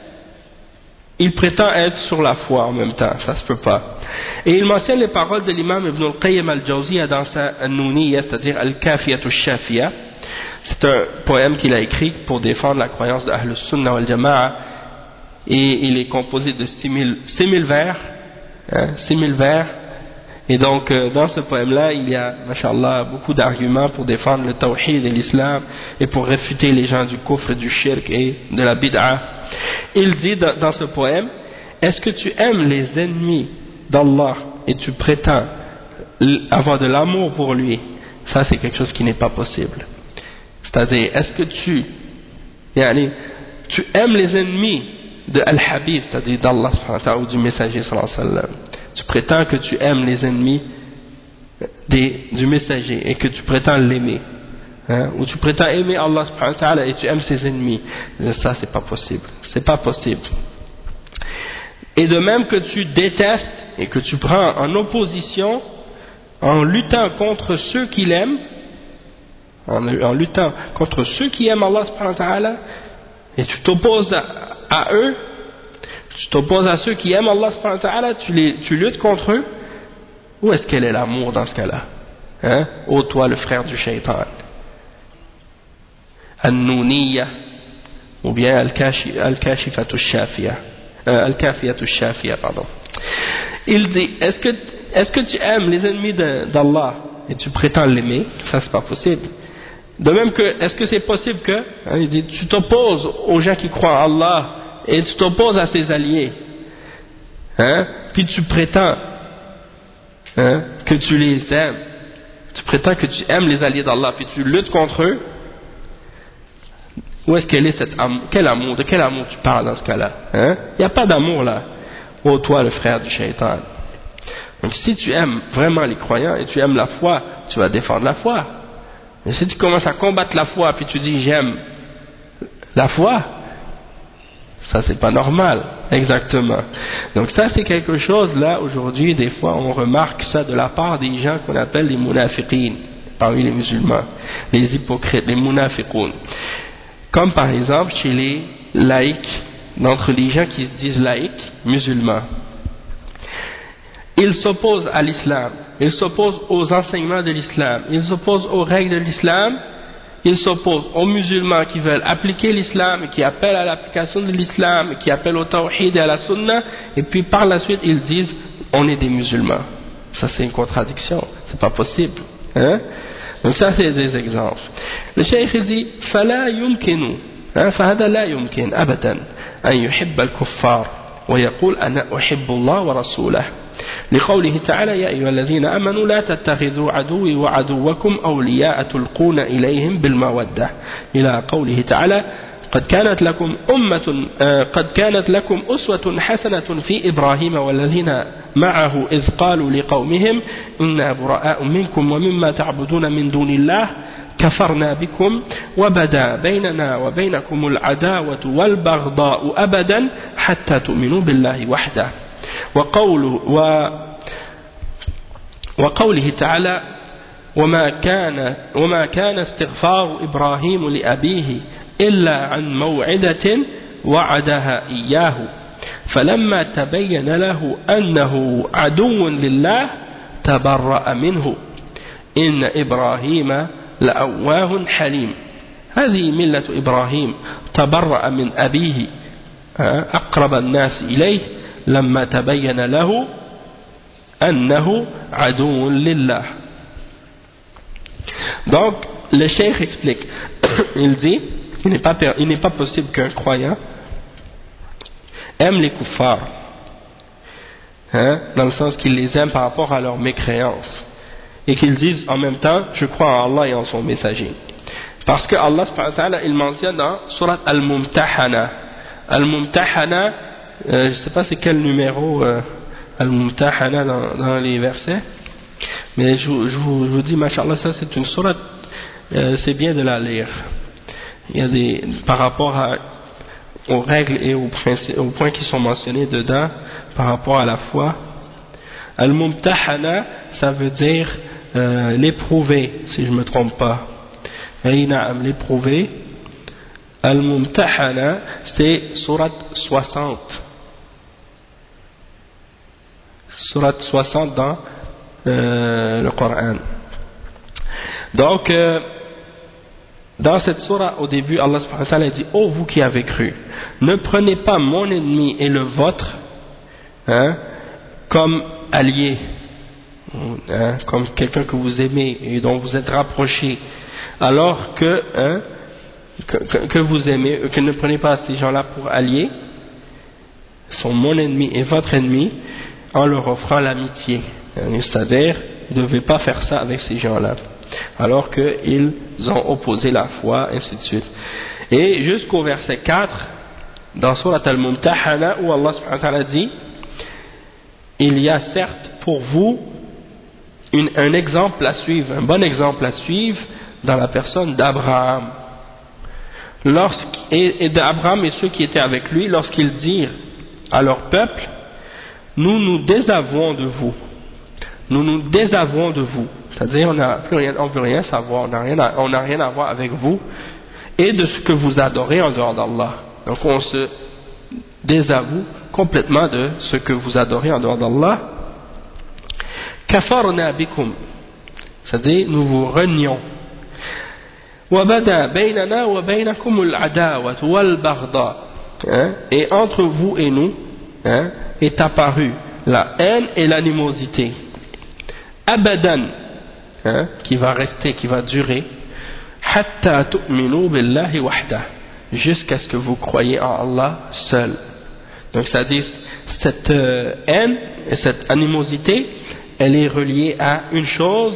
il prétend être sur la foi en même temps, ça se peut pas. Et il mentionne les paroles de l'imam Ibn al-Qayyim al-Jawziyya dans sa An-Nuniyya, c'est-à-dire Al-Kafiyatu al-Shafiya. C'est un poème qu'il a écrit pour défendre la croyance de Ahl al-Sunnah wal-Jama'a, et il est composé de six mille vers, hein, six mille vers. Et donc euh, dans ce poème-là, il y a, mashallah, beaucoup d'arguments pour défendre le tawhid et l'islam et pour réfuter les gens du kufr, du shirk et de la bid'a. Il dit dans, dans ce poème, est-ce que tu aimes les ennemis d'Allah et tu prétends avoir de l'amour pour lui? Ça c'est quelque chose qui n'est pas possible. C'est-à-dire, est-ce que tu, yani, tu aimes les ennemis de Al-Habib, c'est-à-dire d'Allah ou du messager sallallahu alayhi wa sallam? Tu prétends que tu aimes les ennemis des, du messager et que tu prétends l'aimer, hein? Ou tu prétends aimer Allah subhanahu wa ta'ala et tu aimes ses ennemis. Ça c'est pas possible, c'est pas possible. Et de même que tu détestes et que tu prends en opposition, en luttant contre ceux qui l'aiment, en, en luttant contre ceux qui aiment Allah subhanahu wa ta'ala, et tu t'opposes à, à eux, tu t'opposes à ceux qui aiment Allah subhanahu wa ta'ala, tu, les, tu luttes contre eux. Où est-ce qu'elle est l'amour dans ce cas-là, hein? Ô toi le frère du shaitan. An-Nuniyya, ou bien Al-Kashifatu al-Shafiya, euh, Al-Kafiyatu al-Shafiya, pardon. Il dit, est-ce que, est-ce que tu aimes les ennemis d'Allah et tu prétends l'aimer? Ça c'est pas possible. De même que, est-ce que c'est possible que, hein, il dit, tu t'opposes aux gens qui croient en Allah et tu t'opposes à ses alliés, hein, puis tu prétends, hein, que tu les aimes, tu prétends que tu aimes les alliés d'Allah, puis tu luttes contre eux, où est-ce qu'elle est cette amour, quel amour, de quel amour tu parles dans ce cas-là, hein? Il n'y a pas d'amour là. Oh, toi le frère du shaitan. Donc si tu aimes vraiment les croyants et tu aimes la foi, tu vas défendre la foi. Mais si tu commences à combattre la foi, puis tu dis j'aime la foi, ça c'est pas normal, exactement. Donc ça c'est quelque chose là, aujourd'hui, des fois on remarque ça de la part des gens qu'on appelle les munafiqin, parmi les musulmans, les hypocrites, les munafiqoun. Comme par exemple chez les laïcs, d'entre les gens qui se disent laïcs, musulmans. Ils s'opposent à l'islam, ils s'opposent aux enseignements de l'islam, ils s'opposent aux règles de l'islam, ils s'opposent aux musulmans qui veulent appliquer l'islam, et qui appellent à l'application de l'islam, et qui appellent au tawhid et à la sunna, et puis par la suite ils disent on est des musulmans. Ça c'est une contradiction, c'est pas possible, hein? Donc ça c'est des exemples. Le cheikh dit فلا يمكن فهذا لا يمكن أبدا أن يحب الكفار ويقول أنا أحب الله ورسوله لقوله تعالى يا أيها الذين آمنوا لا تتخذوا عدوي وعدوكم أولياء تلقون إليهم بالمودة إلى قوله تعالى قد كانت لكم أمة قد كانت لكم أسوة حسنة في إبراهيم والذين معه إذ قالوا لقومهم إنا براء منكم ومما تعبدون من دون الله كفرنا بكم وبدا بيننا وبينكم العداوة والبغضاء أبدا حتى تؤمنوا بالله وحده وقوله, و وقوله تعالى وما كان, وما كان استغفار إبراهيم لأبيه إلا عن موعدة وعدها إياه فلما تبين له أنه عدو لله تبرأ منه إن إبراهيم لأواه حليم. هذه ملة إبراهيم تبرأ من أبيه أقرب الناس إليه لما تبين له أنه عدو لله. Donc le cheikh explique, il dit il n'est pas, il n'est pas possible qu'un croyant aime les kuffars, hein, dans le sens qu'il les aime par rapport à leur mécréance, et qu'ils disent en même temps je crois en Allah et en son messager, parce que Allah subhanahu wa ta'ala il mentionne dans Surat Al-Mumtahana Al-Mumtahana, euh, je ne sais pas c'est quel numéro euh, Al-Mumtahana dans, dans les versets, mais je, je, vous, je vous dis mashallah, ça c'est une sourate, euh, c'est bien de la lire. Il y a des, par rapport à, aux règles et aux, principes, aux points qui sont mentionnés dedans par rapport à la foi. Al-Mumtahana, ça veut dire euh, l'éprouvé, si je ne me trompe pas. L'éprouvé. Al-Mumtahana, c'est surat soixante. Surat soixante dans euh, le Coran. Donc, euh, dans cette surah, au début, Allah subhanahu wa ta'ala dit « Oh, vous qui avez cru, ne prenez pas mon ennemi et le vôtre hein, comme allié, hein, comme quelqu'un que vous aimez et dont vous êtes rapproché, alors que, hein, que, que, que vous aimez, que ne prenez pas ces gens-là pour alliés, sont mon ennemi et votre ennemi, en leur offrant l'amitié. C'est-à-dire, vous ne devez pas faire ça avec ces gens-là, alors qu'ils ont opposé la foi, ainsi de suite. Et jusqu'au verset quatre, dans Surat Al-Mumtahana, où Allah subhanahu wa ta'ala dit il y a certes pour vous une, un exemple à suivre, un bon exemple à suivre dans la personne d'Abraham. Et, et d'Abraham et ceux qui étaient avec lui, lorsqu'ils dirent à leur peuple nous nous désavouons de vous, nous nous désavouons de vous, c'est-à-dire on ne veut rien savoir, on n'a rien, rien à voir avec vous et de ce que vous adorez en dehors d'Allah. Donc on se désavoue complètement de ce que vous adorez en dehors d'Allah. Kafarna bikum, c'est-à-dire nous vous renions. Wabada baynana wa baynakum al-adawat wal-baghda, et entre vous et nous hein, est apparue la haine et l'animosité. Abadan, hein, qui va rester, qui va durer, hatta tu'minu billahi wahda, jusqu'à ce que vous croyez en Allah seul. Donc ça dit, cette euh, haine et cette animosité, elle est reliée à une chose,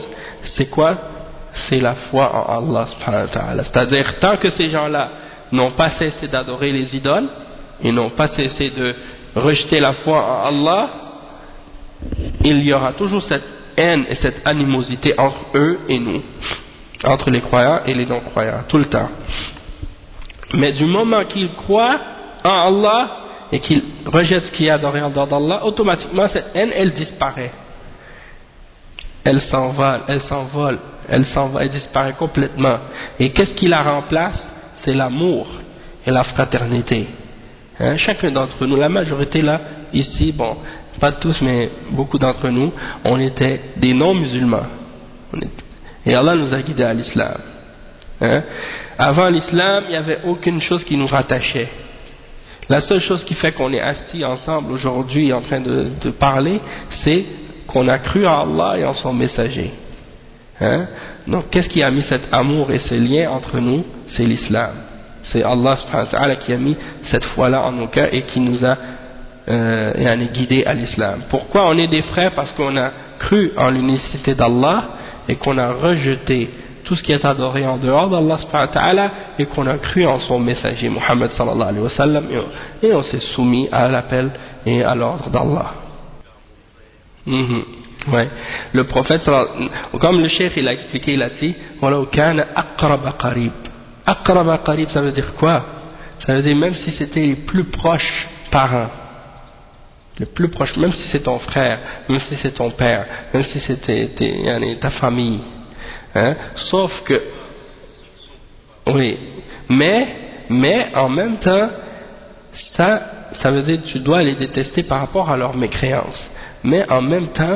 c'est quoi? C'est la foi en Allah subhanahu wa ta'ala. C'est-à-dire, tant que ces gens-là n'ont pas cessé d'adorer les idoles, et n'ont pas cessé de rejeter la foi en Allah, il y aura toujours cette haine et cette animosité entre eux et nous, entre les croyants et les non-croyants, tout le temps. Mais du moment qu'ils croient en Allah et qu'ils rejettent ce qui est adoré en dehors d'Allah, automatiquement cette haine, elle disparaît. Elle s'envole, elle s'envole, elle s'envole, elle disparaît complètement. Et qu'est-ce qui la remplace? C'est l'amour et la fraternité. Hein? Chacun d'entre nous, la majorité là, ici, bon, pas tous, mais beaucoup d'entre nous, on était des non-musulmans. Et Allah nous a guidés à l'islam. Hein? Avant l'islam, il n'y avait aucune chose qui nous rattachait. La seule chose qui fait qu'on est assis ensemble aujourd'hui en train de, de parler, c'est qu'on a cru en Allah et en son messager. Hein? Donc, qu'est-ce qui a mis cet amour et ce lien entre nous? C'est l'islam. C'est Allah subhanahu wa ta'ala qui a mis cette foi-là en nos cœurs et qui nous a euh, guidés à l'islam. Pourquoi on est des frères? Parce qu'on a cru en l'unicité d'Allah et qu'on a rejeté tout ce qui est adoré en dehors d'Allah subhanahu wa ta'ala et qu'on a cru en son messager Muhammad sallallahu alayhi wa sallam et on s'est soumis à l'appel et à l'ordre d'Allah. Mm-hmm. Ouais. Le prophète, comme le cheikh il a expliqué, il a dit walau kana aqraba qarib. Aqraba qarib, ça veut dire quoi? Ça veut dire même si c'était les plus proches parents, le plus proche, même si c'est ton frère, même si c'est ton père, même si c'était ta famille, hein? Sauf que oui, mais mais en même temps ça ça veut dire que tu dois les détester par rapport à leur mécréance, mais en même temps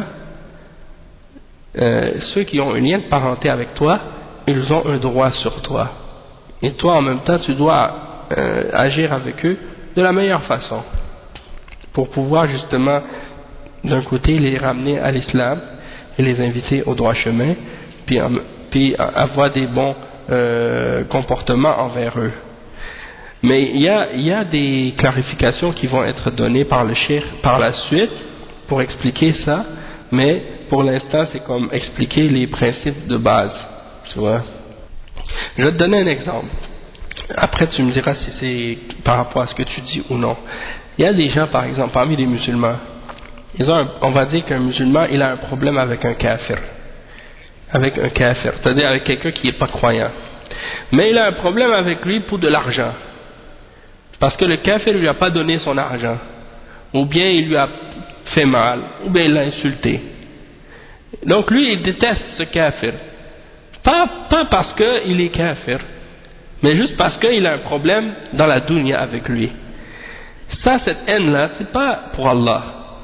euh, ceux qui ont un lien de parenté avec toi, ils ont un droit sur toi, et toi en même temps tu dois euh, agir avec eux de la meilleure façon pour pouvoir justement d'un côté les ramener à l'islam et les inviter au droit chemin, puis, puis avoir des bons euh, comportements envers eux. Mais il y a, il y a des clarifications qui vont être données par le cheikh par la suite pour expliquer ça, mais pour l'instant c'est comme expliquer les principes de base, tu vois. Je vais te donner un exemple. Après tu me diras si c'est par rapport à ce que tu dis ou non. Il y a des gens par exemple parmi les musulmans, ils ont un, on va dire qu'un musulman il a un problème avec un kafir, avec un kafir, c'est-à-dire avec quelqu'un qui n'est pas croyant. Mais il a un problème avec lui pour de l'argent. Parce que le kafir ne lui a pas donné son argent, ou bien il lui a fait mal, ou bien il l'a insulté. Donc lui il déteste ce kafir, pas, pas parce qu'il est kafir, mais juste parce qu'il a un problème dans la dunya avec lui. Ça, cette haine là, c'est pas pour Allah,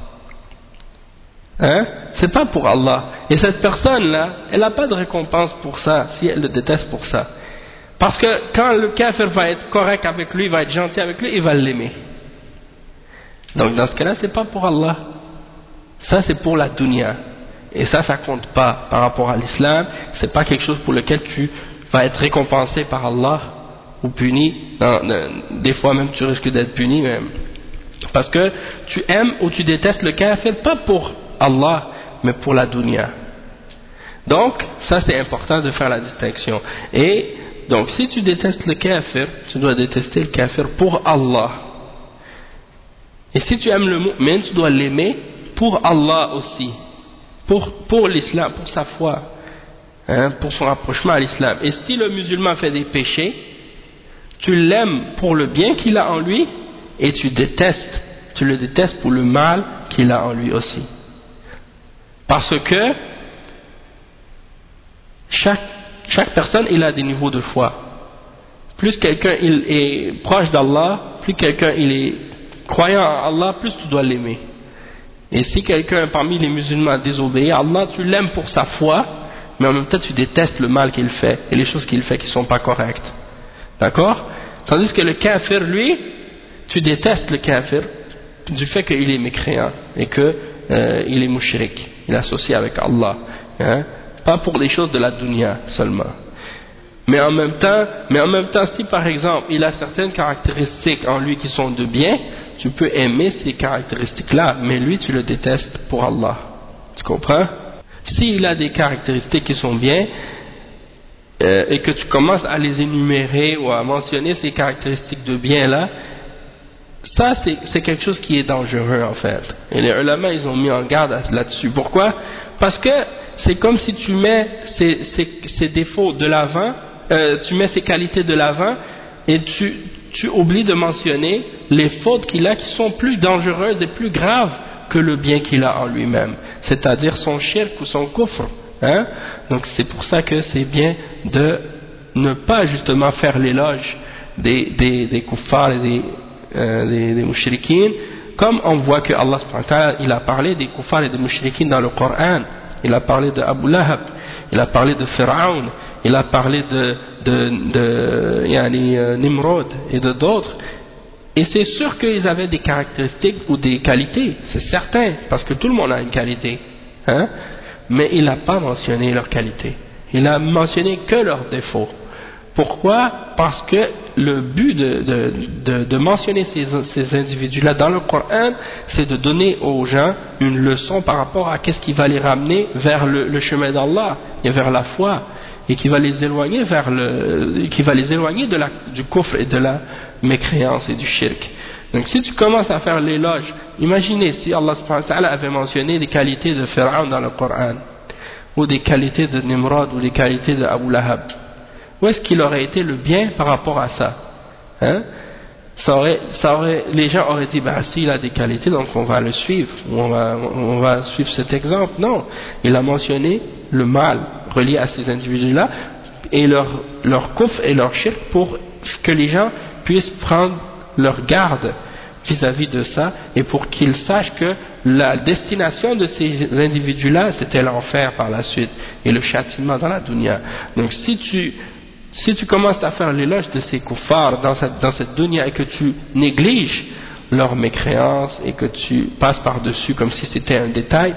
hein? C'est pas pour Allah. Et cette personne là, elle n'a pas de récompense pour ça si elle le déteste pour ça. Parce que quand le kafir va être correct avec lui, va être gentil avec lui, il va l'aimer. Donc dans ce cas-là, c'est pas pour Allah. Ça c'est pour la dunya. Et ça, ça compte pas par rapport à l'islam. C'est pas quelque chose pour lequel tu vas être récompensé par Allah ou puni. Non, non, des fois même tu risques d'être puni même. Parce que tu aimes ou tu détestes le kafir pas pour Allah, mais pour la dunya. Donc ça c'est important de faire la distinction. Et donc, si tu détestes le kafir, tu dois détester le kafir pour Allah. Et si tu aimes le mu'min, tu dois l'aimer pour Allah aussi. Pour, pour l'islam, pour sa foi. Hein, pour son rapprochement à l'islam. Et si le musulman fait des péchés, tu l'aimes pour le bien qu'il a en lui, et tu détestes, tu le détestes pour le mal qu'il a en lui aussi. Parce que chaque Chaque personne, il a des niveaux de foi. Plus quelqu'un il est proche d'Allah, plus quelqu'un il est croyant en Allah, plus tu dois l'aimer. Et si quelqu'un parmi les musulmans désobéit à Allah, tu l'aimes pour sa foi, mais en même temps tu détestes le mal qu'il fait et les choses qu'il fait qui ne sont pas correctes. D'accord? Tandis que le kafir, lui, tu détestes le kafir du fait qu'il est mécréant et qu'il euh, est mushrik, il est associé avec Allah. Hein? Pas pour les choses de la dunya seulement. Mais en même temps, mais en même temps, si par exemple il a certaines caractéristiques en lui qui sont de bien, tu peux aimer ces caractéristiques-là, mais lui tu le détestes pour Allah. Tu comprends? S'il a des caractéristiques qui sont bien, euh, et que tu commences à les énumérer ou à mentionner ces caractéristiques de bien là, ça c'est, c'est quelque chose qui est dangereux en fait. Et les ulama ils ont mis en garde là-dessus. Pourquoi? Parce que c'est comme si tu mets ces, ces, ces défauts de l'avant, euh, tu mets ces qualités de l'avant et tu, tu oublies de mentionner les fautes qu'il a qui sont plus dangereuses et plus graves que le bien qu'il a en lui-même, c'est-à-dire son shirk ou son kufr. Hein? Donc c'est pour ça que c'est bien de ne pas justement faire l'éloge des, des, des kuffars et des, euh, des, des mushrikines, comme on voit que Allah subhanahu wa ta'ala, il a parlé des kuffars et des mushrikines dans le Coran. Il a parlé de Abu Lahab, il a parlé de Pharaon, il a parlé de, de, de yani, euh, Nimrod et de d'autres. Et c'est sûr qu'ils avaient des caractéristiques ou des qualités, c'est certain, parce que tout le monde a une qualité. Hein? Mais il n'a pas mentionné leurs qualités. Il a mentionné que leurs défauts. Pourquoi? Parce que le but de, de, de, de mentionner ces, ces individus-là dans le Coran, c'est de donner aux gens une leçon par rapport à qu'est-ce qui va les ramener vers le, le chemin d'Allah et vers la foi, et qui va les éloigner vers le, qui va les éloigner de la, du kufr et de la mécréance et du shirk. Donc si tu commences à faire l'éloge, imaginez si Allah subhanahu wa ta'ala avait mentionné des qualités de Pharaon dans le Coran, ou des qualités de Nimrod, ou des qualités de Abu Lahab. Où est-ce qu'il aurait été le bien par rapport à ça? Hein? Ça aurait, ça aurait, les gens auraient dit, bah s'il a des qualités, donc on va le suivre, on va, on va suivre cet exemple. Non, il a mentionné le mal relié à ces individus-là, et leur, leur kufr et leur shirk, pour que les gens puissent prendre leur garde vis-à-vis de ça, et pour qu'ils sachent que la destination de ces individus-là, c'était l'enfer par la suite, et le châtiment dans la dunya. Donc si tu Si tu commences à faire l'éloge de ces kuffars dans cette, dans cette dunya et que tu négliges leur mécréance et que tu passes par-dessus comme si c'était un détail,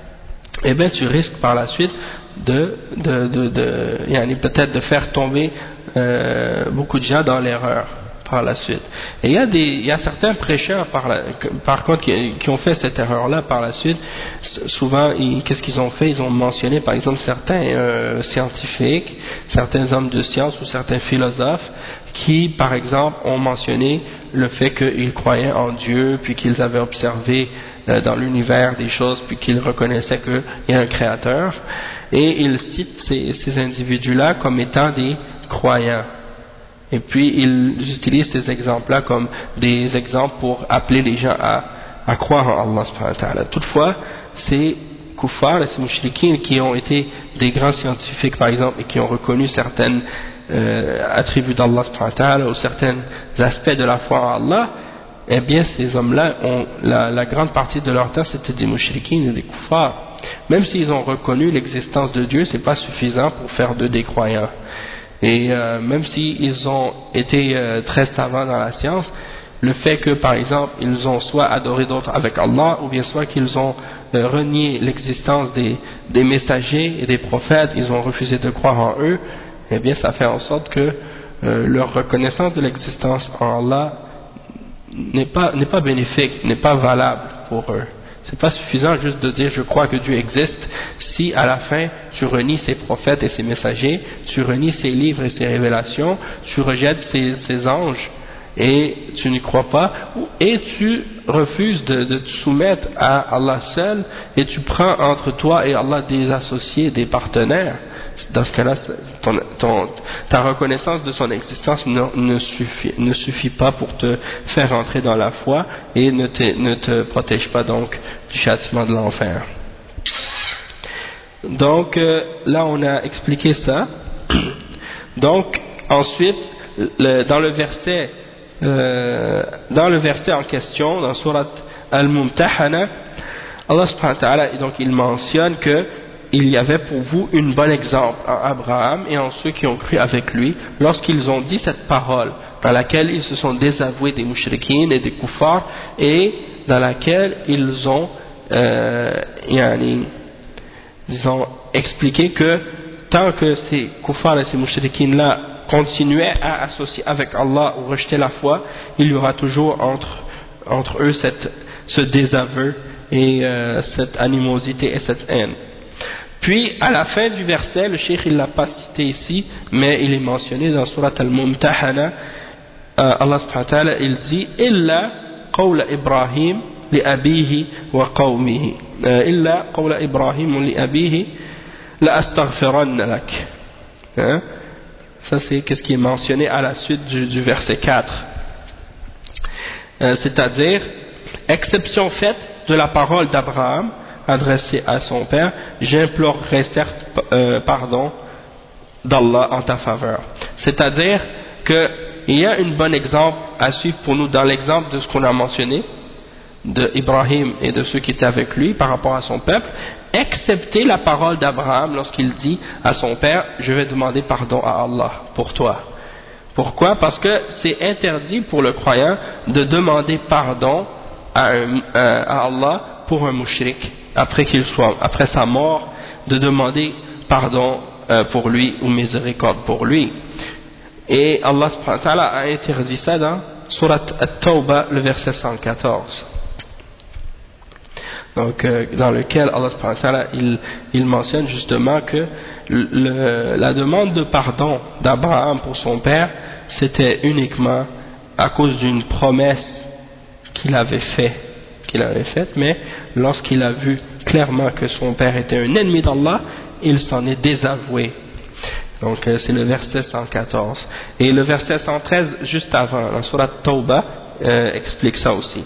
eh bien tu risques par la suite de, de, de, de, de peut-être de faire tomber euh, beaucoup de gens dans l'erreur par la suite. Et il y a des, il y a certains prêcheurs par, la, par contre qui, qui ont fait cette erreur-là par la suite. Souvent, ils, qu'est-ce qu'ils ont fait? Ils ont mentionné par exemple certains euh, scientifiques, certains hommes de science ou certains philosophes qui, par exemple, ont mentionné le fait qu'ils croyaient en Dieu, puis qu'ils avaient observé euh, dans l'univers des choses, puis qu'ils reconnaissaient qu'il y a un créateur. Et ils citent ces, ces individus-là comme étant des croyants. Et puis ils utilisent ces exemples-là comme des exemples pour appeler les gens à, à croire en Allah subhanahu wa ta'ala. Toutefois, ces kuffars et ces mushrikines qui ont été des grands scientifiques par exemple et qui ont reconnu certains euh, attributs d'Allah subhanahu wa ta'ala ou certains aspects de la foi en Allah, eh bien ces hommes-là, ont, la, la grande partie de leur temps c'était des mushrikines et des kuffars. Même s'ils ont reconnu l'existence de Dieu, c'est pas suffisant pour faire d'eux des croyants. Et euh, même s'ils ont été euh, très savants dans la science, le fait que par exemple ils ont soit adoré d'autres avec Allah, ou bien soit qu'ils ont euh, renié l'existence des, des messagers et des prophètes, ils ont refusé de croire en eux, eh bien ça fait en sorte que euh, leur reconnaissance de l'existence en Allah n'est pas, n'est pas bénéfique, n'est pas valable pour eux. C'est pas suffisant juste de dire je crois que Dieu existe si à la fin tu renies ses prophètes et ses messagers, tu renies ses livres et ses révélations, tu rejettes ses, ses anges et tu n'y crois pas, et tu refuses de, de te soumettre à Allah seul et tu prends entre toi et Allah des associés, des partenaires. Dans ce cas-là, ton, ton, ta reconnaissance de son existence ne, ne, suffit, ne suffit pas pour te faire entrer dans la foi et ne te, ne te protège pas donc du châtiment de l'enfer. Donc euh, là on a expliqué ça. Donc ensuite le, dans le verset euh, dans le verset en question dans Surat Al-Mumtahana, Allah subhanahu wa ta'ala donc il mentionne que il y avait pour vous une bonne exemple en Abraham et en ceux qui ont cru avec lui lorsqu'ils ont dit cette parole dans laquelle ils se sont désavoués des mushrikines et des kuffars et dans laquelle ils ont euh, yani, ils ont expliqué que tant que ces kuffars et ces mushrikines là continuaient à associer avec Allah ou rejeter la foi, il y aura toujours entre, entre eux cette, ce désaveu et euh, cette animosité et cette haine. Puis à la fin du verset, le cheikh il l'a pas cité ici, mais il est mentionné dans Surat Al-Mumtahana, euh, Allah subhanahu wa ta'ala il dit Illa qawla Ibrahim li abihi wa qawmihi, Illa qawla Ibrahim li abihi la astaghfiranna lak. Hein? Ça c'est ce qui est mentionné à la suite du, du verset quatre. Euh, c'est-à-dire, exception faite de la parole d'Abraham adressée à son père, j'implorerai certes euh, pardon d'Allah en ta faveur. C'est-à-dire qu'il y a un bon exemple à suivre pour nous dans l'exemple de ce qu'on a mentionné, de Ibrahim et de ceux qui étaient avec lui par rapport à son peuple, excepté la parole d'Abraham lorsqu'il dit à son père, je vais demander pardon à Allah pour toi. Pourquoi? Parce que c'est interdit pour le croyant de demander pardon à, un, euh, à Allah pour un mushrik après qu'il soit, après sa mort, de demander pardon euh, pour lui ou miséricorde pour lui. Et Allah subhanahu wa ta'ala a interdit ça dans Surat At-Tawbah, le verset cent quatorze. Donc, euh, dans lequel Allah subhanahu wa ta'ala il, il mentionne justement que le, la demande de pardon d'Abraham pour son père, c'était uniquement à cause d'une promesse qu'il avait fait, qu'il avait faite, mais lorsqu'il a vu clairement que son père était un ennemi d'Allah, il s'en est désavoué. Donc euh, c'est le verset cent quatorze. Et le verset cent treize, juste avant, la Surat Tawbah, euh, explique ça aussi.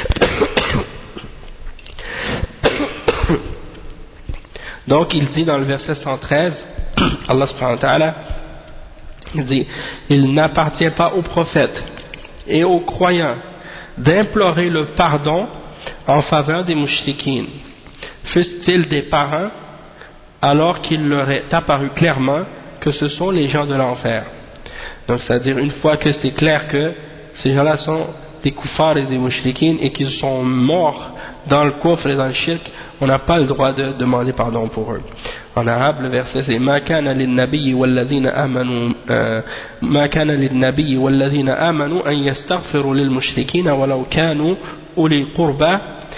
Donc il dit dans le verset cent treize, Allah subhanahu wa ta'ala, il dit, il n'appartient pas aux prophètes et aux croyants d'implorer le pardon en faveur des mouchriquines, fussent-ils des parents, alors qu'il leur est apparu clairement que ce sont les gens de l'enfer. Donc c'est-à-dire une fois que c'est clair que ces gens-là sont des koufars et des mouchriquines et qu'ils sont morts dans le kufr et dans le shirk, on n'a pas le droit de demander pardon pour eux. En arabe, le verset c'est ما كان للنبي والذين آمنوا ما كان للنبي والذين آمنوا أن يستغفروا للمشركين ولو كانوا أولي قربى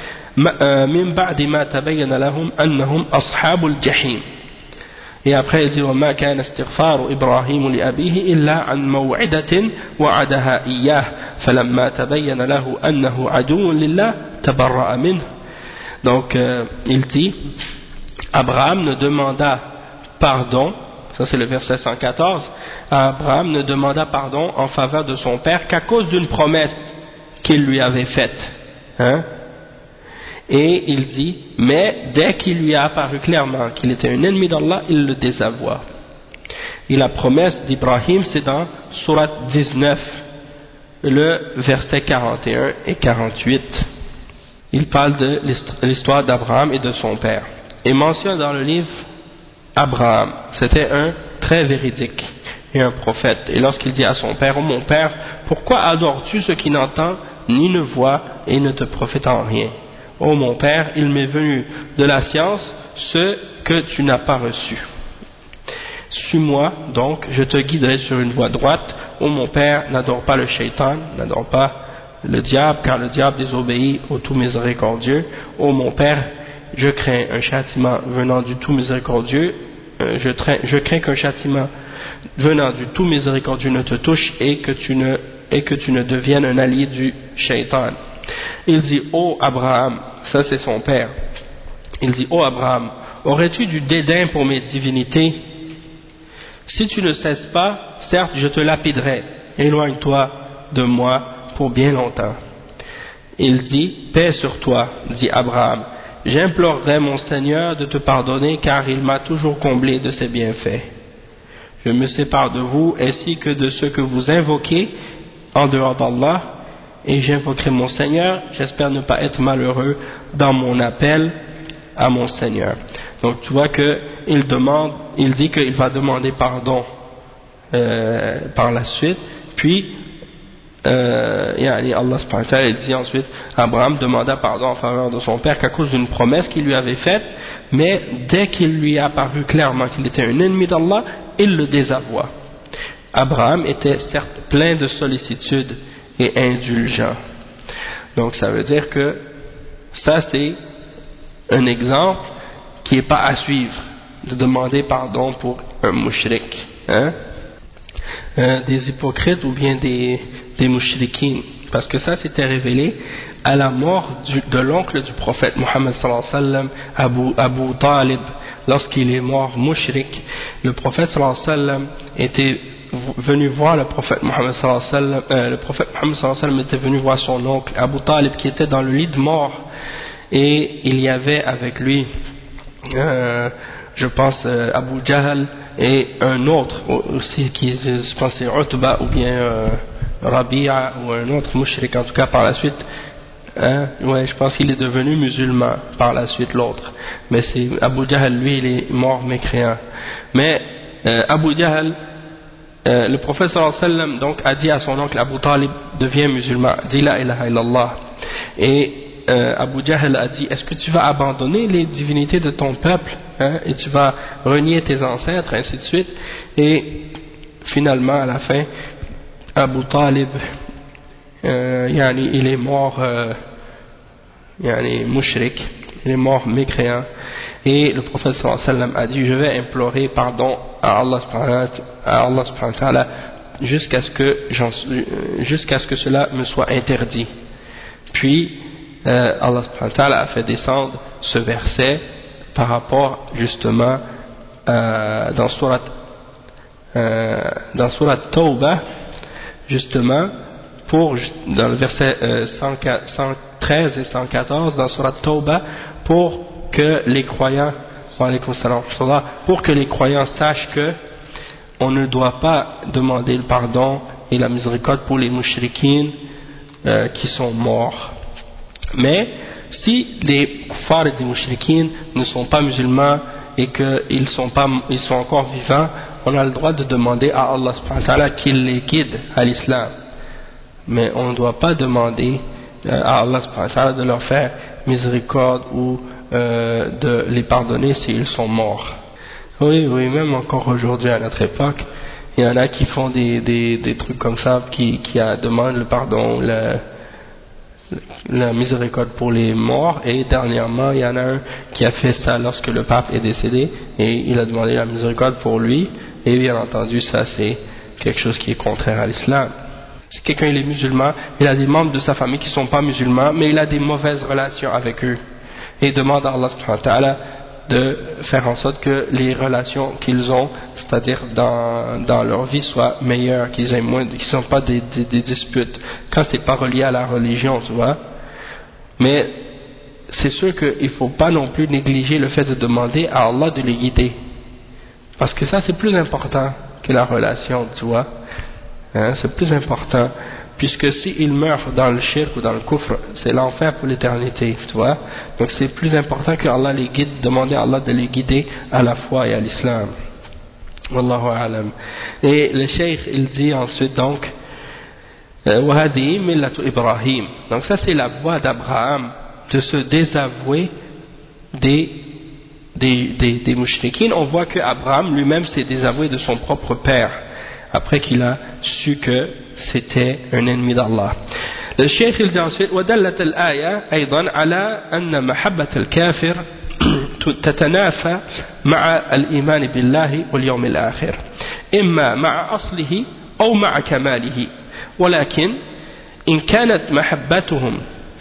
من بعد ما تبين لهم أنهم أصحاب الجحيم. Et après il dit وما كان استغفار إبراهيم لأبيه إلا عن موعدة وعدها إياه فلما تبين له أنه عدو لله تبرأ منه. Donc euh, il dit, Abraham ne demanda pardon, ça c'est le verset cent quatorze, Abraham ne demanda pardon en faveur de son père qu'à cause d'une promesse qu'il lui avait faite. Hein? Et il dit, mais dès qu'il lui a apparu clairement qu'il était un ennemi d'Allah, il le désavoua. Et la promesse d'Ibrahim, c'est dans Surat dix-neuf, le verset quarante et un et quarante-huit. Il parle de l'histoire d'Abraham et de son père. Et mentionne dans le livre Abraham, c'était un très véridique et un prophète. Et lorsqu'il dit à son père, « Oh mon père, pourquoi adores-tu ce qui n'entend ni ne voit et ne te profite en rien? Oh mon père, il m'est venu de la science ce que tu n'as pas reçu. Suis-moi donc, je te guiderai sur une voie droite. Oh mon père, n'adore pas le shaitan, n'adore pas le diable, car le diable désobéit au tout miséricordieux. Ô mon père, je crains un châtiment venant du tout miséricordieux, euh, je, train, je crains qu'un châtiment venant du tout miséricordieux ne te touche et que tu ne, et que tu ne deviennes un allié du shaitan. Il dit, ô Abraham, ça c'est son père, il dit, ô Abraham, aurais-tu du dédain pour mes divinités? Si tu ne cesses pas, certes je te lapiderai, éloigne-toi de moi pour bien longtemps. Il dit, paix sur toi, dit Abraham, j'implorerai mon Seigneur de te pardonner car il m'a toujours comblé de ses bienfaits. Je me sépare de vous ainsi que de ceux que vous invoquez en dehors d'Allah et j'invoquerai mon Seigneur, j'espère ne pas être malheureux dans mon appel à mon Seigneur. Donc tu vois que il demande, il dit qu'il va demander pardon euh, par la suite, puis Euh, yani Allah subhanahu wa ta'ala il dit ensuite, Abraham demanda pardon en faveur de son père qu'à cause d'une promesse qu'il lui avait faite, mais dès qu'il lui est apparu clairement qu'il était un ennemi d'Allah, il le désavoua. Abraham était certes plein de sollicitude et indulgent. Donc ça veut dire que ça c'est un exemple qui n'est pas à suivre de demander pardon pour un mushrik, hein? euh, des hypocrites ou bien des, des mushrikines, parce que ça s'était révélé à la mort du, de l'oncle du prophète Mohammed sallallahu alayhi wa sallam, Abu, Abu Talib, lorsqu'il est mort mushrik. Le prophète sallallahu alayhi wa sallam était venu voir le prophète Mohammed sallallahu alayhi wa sallam, euh, le prophète Mohammed sallallahu alayhi wa sallam était venu voir son oncle Abu Talib qui était dans le lit de mort, et il y avait avec lui euh, je pense euh, Abu Jahl et un autre aussi qui, je pense c'est Utba ou bien euh, Rabi'a ou un autre mushrik, en tout cas par la suite, hein, ouais, je pense qu'il est devenu musulman par la suite l'autre, mais c'est Abu Jahl, lui il est mort mécréant. Mais euh, Abu Jahl, euh, le prophète sallallahu alayhi wa sallam donc a dit à son oncle Abu Talib, deviens musulman, dis la ilaha illallah. Et euh, Abu Jahl a dit, est-ce que tu vas abandonner les divinités de ton peuple, hein, et tu vas renier tes ancêtres, ainsi de suite. Et finalement à la fin Abu Talib euh, yani, il est mort euh, yani, mushrik, il est mort mécréant, et le prophète sallallahu alayhi wa sallam a dit, je vais implorer pardon à Allah subhanahu wa ta'ala jusqu'à ce que j'en, jusqu'à ce que cela me soit interdit. Puis euh, Allah subhanahu wa ta'ala a fait descendre ce verset par rapport justement euh, dans surat euh, dans surat Tawbah, justement pour, dans le verset euh, cent treize et cent quatorze dans surat Tawbah, pour que les croyants pour que les croyants sachent que on ne doit pas demander le pardon et la miséricorde pour les mushrikines euh, qui sont morts. Mais si les kuffars et les mushrikines ne sont pas musulmans et qu'ils sont, pas, ils sont encore vivants, on a le droit de demander à Allah subhanahu wa ta'ala qu'il les guide à l'islam. Mais on ne doit pas demander à Allah subhanahu wa ta'ala de leur faire miséricorde ou euh, de les pardonner s'ils sont morts. Oui, oui, même encore aujourd'hui à notre époque, il y en a qui font des, des, des trucs comme ça, qui, qui a, demandent le pardon, le, la miséricorde pour les morts, et dernièrement il y en a un qui a fait ça lorsque le pape est décédé, et il a demandé la miséricorde pour lui, et bien entendu ça c'est quelque chose qui est contraire à l'islam. Si quelqu'un il est musulman, il a des membres de sa famille qui ne sont pas musulmans, mais il a des mauvaises relations avec eux, et il demande à Allah subhanahu wa ta'ala de faire en sorte que les relations qu'ils ont, c'est-à-dire dans, dans leur vie, soient meilleures, qu'ils aient moins, qu'ils ne sont pas des, des, des disputes, quand c'est pas relié à la religion, tu vois. Mais c'est sûr qu'il ne faut pas non plus négliger le fait de demander à Allah de les guider, parce que ça c'est plus important que la relation, tu vois, hein, c'est plus important, puisque s'ils meurent dans le shirk ou dans le kufr, c'est l'enfer pour l'éternité, tu vois. Donc c'est plus important que Allah les guide, demander à Allah de les guider à la foi et à l'islam. Wallahu a'lam. Et le cheikh il dit ensuite donc وَهَذِهِ مِلَّةُ إِبْرَاهِيمَ. Donc ça c'est la voie d'Abraham, de se désavouer des des, des, des mushrikines. On voit que Abraham lui-même s'est désavoué de son propre père après qu'il a su que c'était un ennemi d'Allah. Le cheikh il dit ensuite ودلت الآية أيضا على أن محبة الكافر تتنافى مع الإيمان بالله واليوم الآخر إما مع أصله أو مع كماله، ولكن إن كانت محبتهم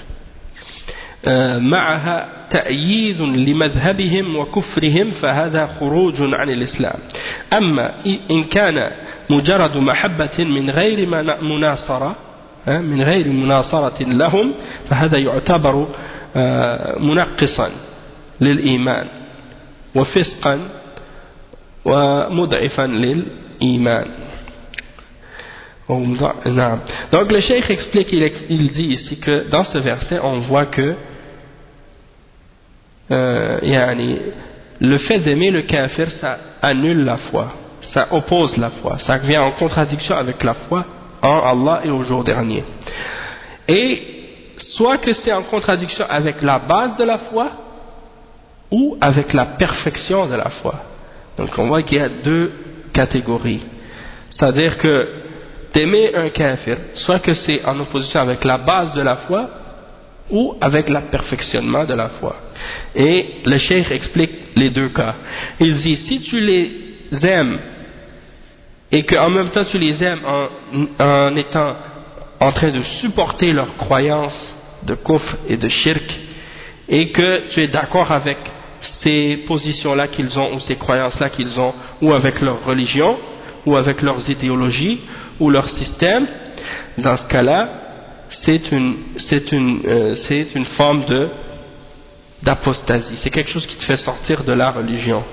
معها تأييد لمذهبهم وكفرهم فهذا خروج عن الإسلام. أما إن كان مجرد محبة من غير مناصرة من غير مناصرة لهم فهذا يعتبر منقصا للإيمان وفسقا ومضعفا للإيمان. Donc le cheikh explique, il, il dit ici que dans ce verset on voit que euh, yani, le fait d'aimer le kafir ça annule la foi, ça oppose la foi, ça vient en contradiction avec la foi en Allah et au jour dernier, et soit que c'est en contradiction avec la base de la foi ou avec la perfection de la foi. Donc on voit qu'il y a deux catégories, c'est-à-dire que d'aimer un kafir, soit que c'est en opposition avec la base de la foi ou avec le perfectionnement de la foi. Et le cheikh explique les deux cas. Il dit, si tu les aimes et qu'en même temps tu les aimes en, en étant en train de supporter leurs croyances de kufr et de shirk, et que tu es d'accord avec ces positions-là qu'ils ont ou ces croyances-là qu'ils ont, ou avec leur religion, ou avec leurs idéologies, ou leur système, dans ce cas-là, c'est une, c'est une, euh, c'est une forme de, d'apostasie. C'est quelque chose qui te fait sortir de la religion.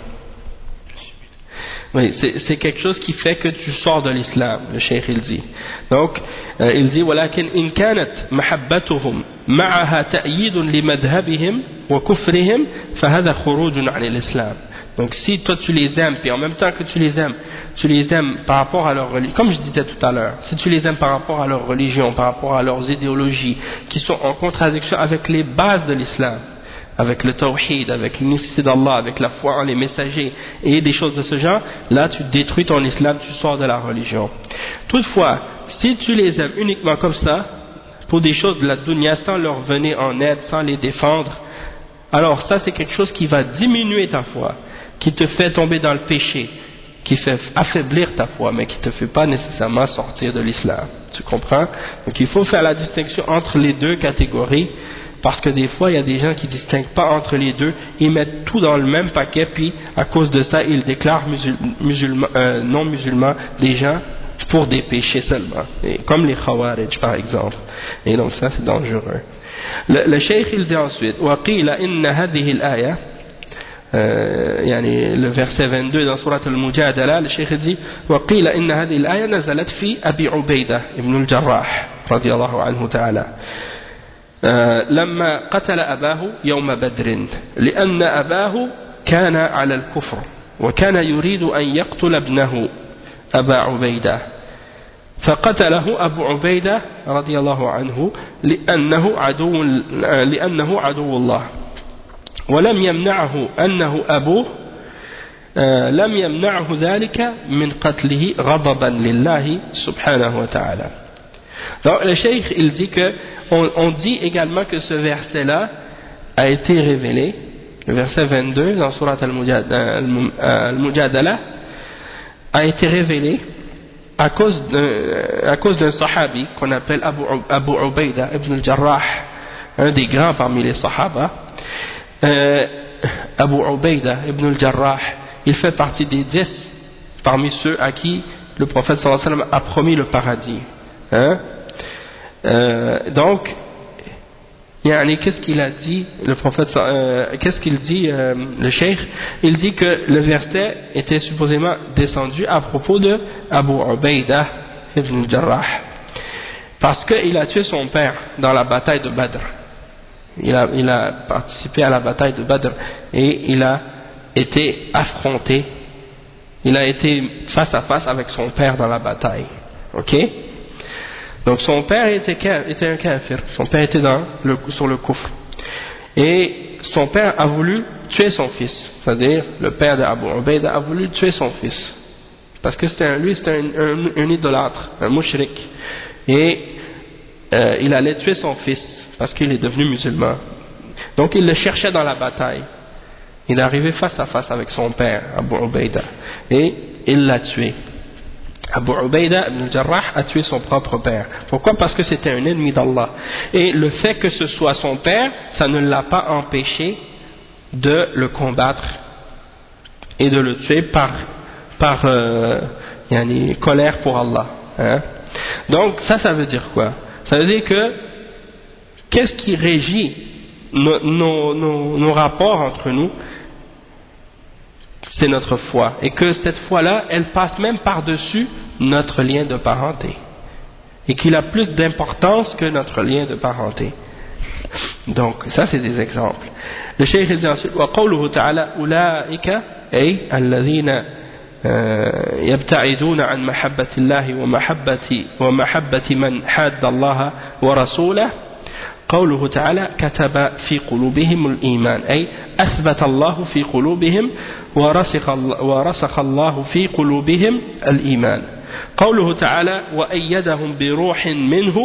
Oui, c'est, c'est quelque chose qui fait que tu sors de l'islam, le cheikh il dit. Donc, euh, il dit, ولكن إن كانت محبتهم معها تأييد لمذهبهم وكفرهم فهذا خروج عن الإسلام. Donc, si toi tu les aimes, puis en même temps que tu les aimes, tu les aimes par rapport à leur religion, comme je disais tout à l'heure, si tu les aimes par rapport à leur religion, par rapport à leurs idéologies, qui sont en contradiction avec les bases de l'islam, avec le tawhid, avec l'unicité d'Allah, avec la foi en les messagers et des choses de ce genre, là tu détruis ton islam, tu sors de la religion. Toutefois, si tu les aimes uniquement comme ça, pour des choses de la dunya, sans leur venir en aide, sans les défendre, alors ça c'est quelque chose qui va diminuer ta foi, qui te fait tomber dans le péché, qui fait affaiblir ta foi, mais qui ne te fait pas nécessairement sortir de l'islam. Tu comprends? Donc il faut faire la distinction entre les deux catégories, parce que des fois il y a des gens qui ne distinguent pas entre les deux, ils mettent tout dans le même paquet, puis à cause de ça ils déclarent musul, musulman, euh, non musulmans des gens pour des péchés seulement, et comme les Khawarij par exemple. Et donc ça c'est dangereux. Le, le cheikh il dit ensuite وَقِيلَ إِنَّ هَذِهِ الْآيَةِ euh, يعني le verset vingt-deux dans Surat al-Mujadala, le cheikh dit وَقِيلَ إِنَّ هَذِهِ الْآيَةِ نَزَلَتْ فِي أبي عبيدة ابن الجراح رضي الله عنه تعالى لما قتل أباه يوم بدر لأن أباه كان على الكفر وكان يريد أن يقتل ابنه أبا عبيدة فقتله أبو عبيدة رضي الله عنه لأنه عدو, لأنه عدو الله ولم يمنعه أنه أبوه لم يمنعه ذلك من قتله غضبا لله سبحانه وتعالى. Donc le cheikh il dit que on, on dit également que ce verset là a été révélé, le verset vingt-deux dans Surat al-Mujadala a été révélé à cause d'un, à cause d'un sahabi qu'on appelle Abu, Abu Ubaida ibn al-Jarrah, un des grands parmi les sahaba. euh, Abu Ubaida ibn al-Jarrah, il fait partie des dix parmi ceux à qui le prophète sallallahu alayhi wa sallam a promis le paradis. Hein? Euh, donc, yani, qu'est-ce qu'il a dit le prophète, euh, qu'est-ce qu'il dit euh, le cheikh? Il dit que le verset était supposément descendu à propos de Abu Ubaida ibn Jarrah, parce qu'il a tué son père dans la bataille de Badr. Il a, il a participé à la bataille de Badr et il a été affronté, il a été face à face avec son père dans la bataille. Ok? Donc son père était, était un kafir, son père était dans le, sur le kufr. Et son père a voulu tuer son fils, c'est-à-dire le père d'Abu Ubaida a voulu tuer son fils. Parce que c'était un, lui c'était un, un, un idolâtre, un mushrik. Et euh, il allait tuer son fils parce qu'il est devenu musulman. Donc il le cherchait dans la bataille. Il est arrivé face à face avec son père, Abu Ubaida, et il l'a tué. Abu Ubaida ibn al-Jarrah a tué son propre père. Pourquoi? Parce que c'était un ennemi d'Allah. Et le fait que ce soit son père, ça ne l'a pas empêché de le combattre et de le tuer par, par euh, yani, colère pour Allah. Hein? Donc ça, ça veut dire quoi? Ça veut dire que qu'est-ce qui régit nos, nos, nos, nos rapports entre nous? C'est notre foi, et que cette foi-là, elle passe même par-dessus notre lien de parenté, et qu'il a plus d'importance que notre lien de parenté. Donc, ça c'est des exemples. Le cheikh dit ensuite, وقوله تعالى أولئك أي الذين يبتعدون عن محبة الله ومحبة ومحبة من حاد الله ورسوله. قوله تعالى كتب في قلوبهم الإيمان أي أثبت الله في قلوبهم ورسخ, ورسخ الله في قلوبهم الإيمان. قوله تعالى وأيدهم بروح منه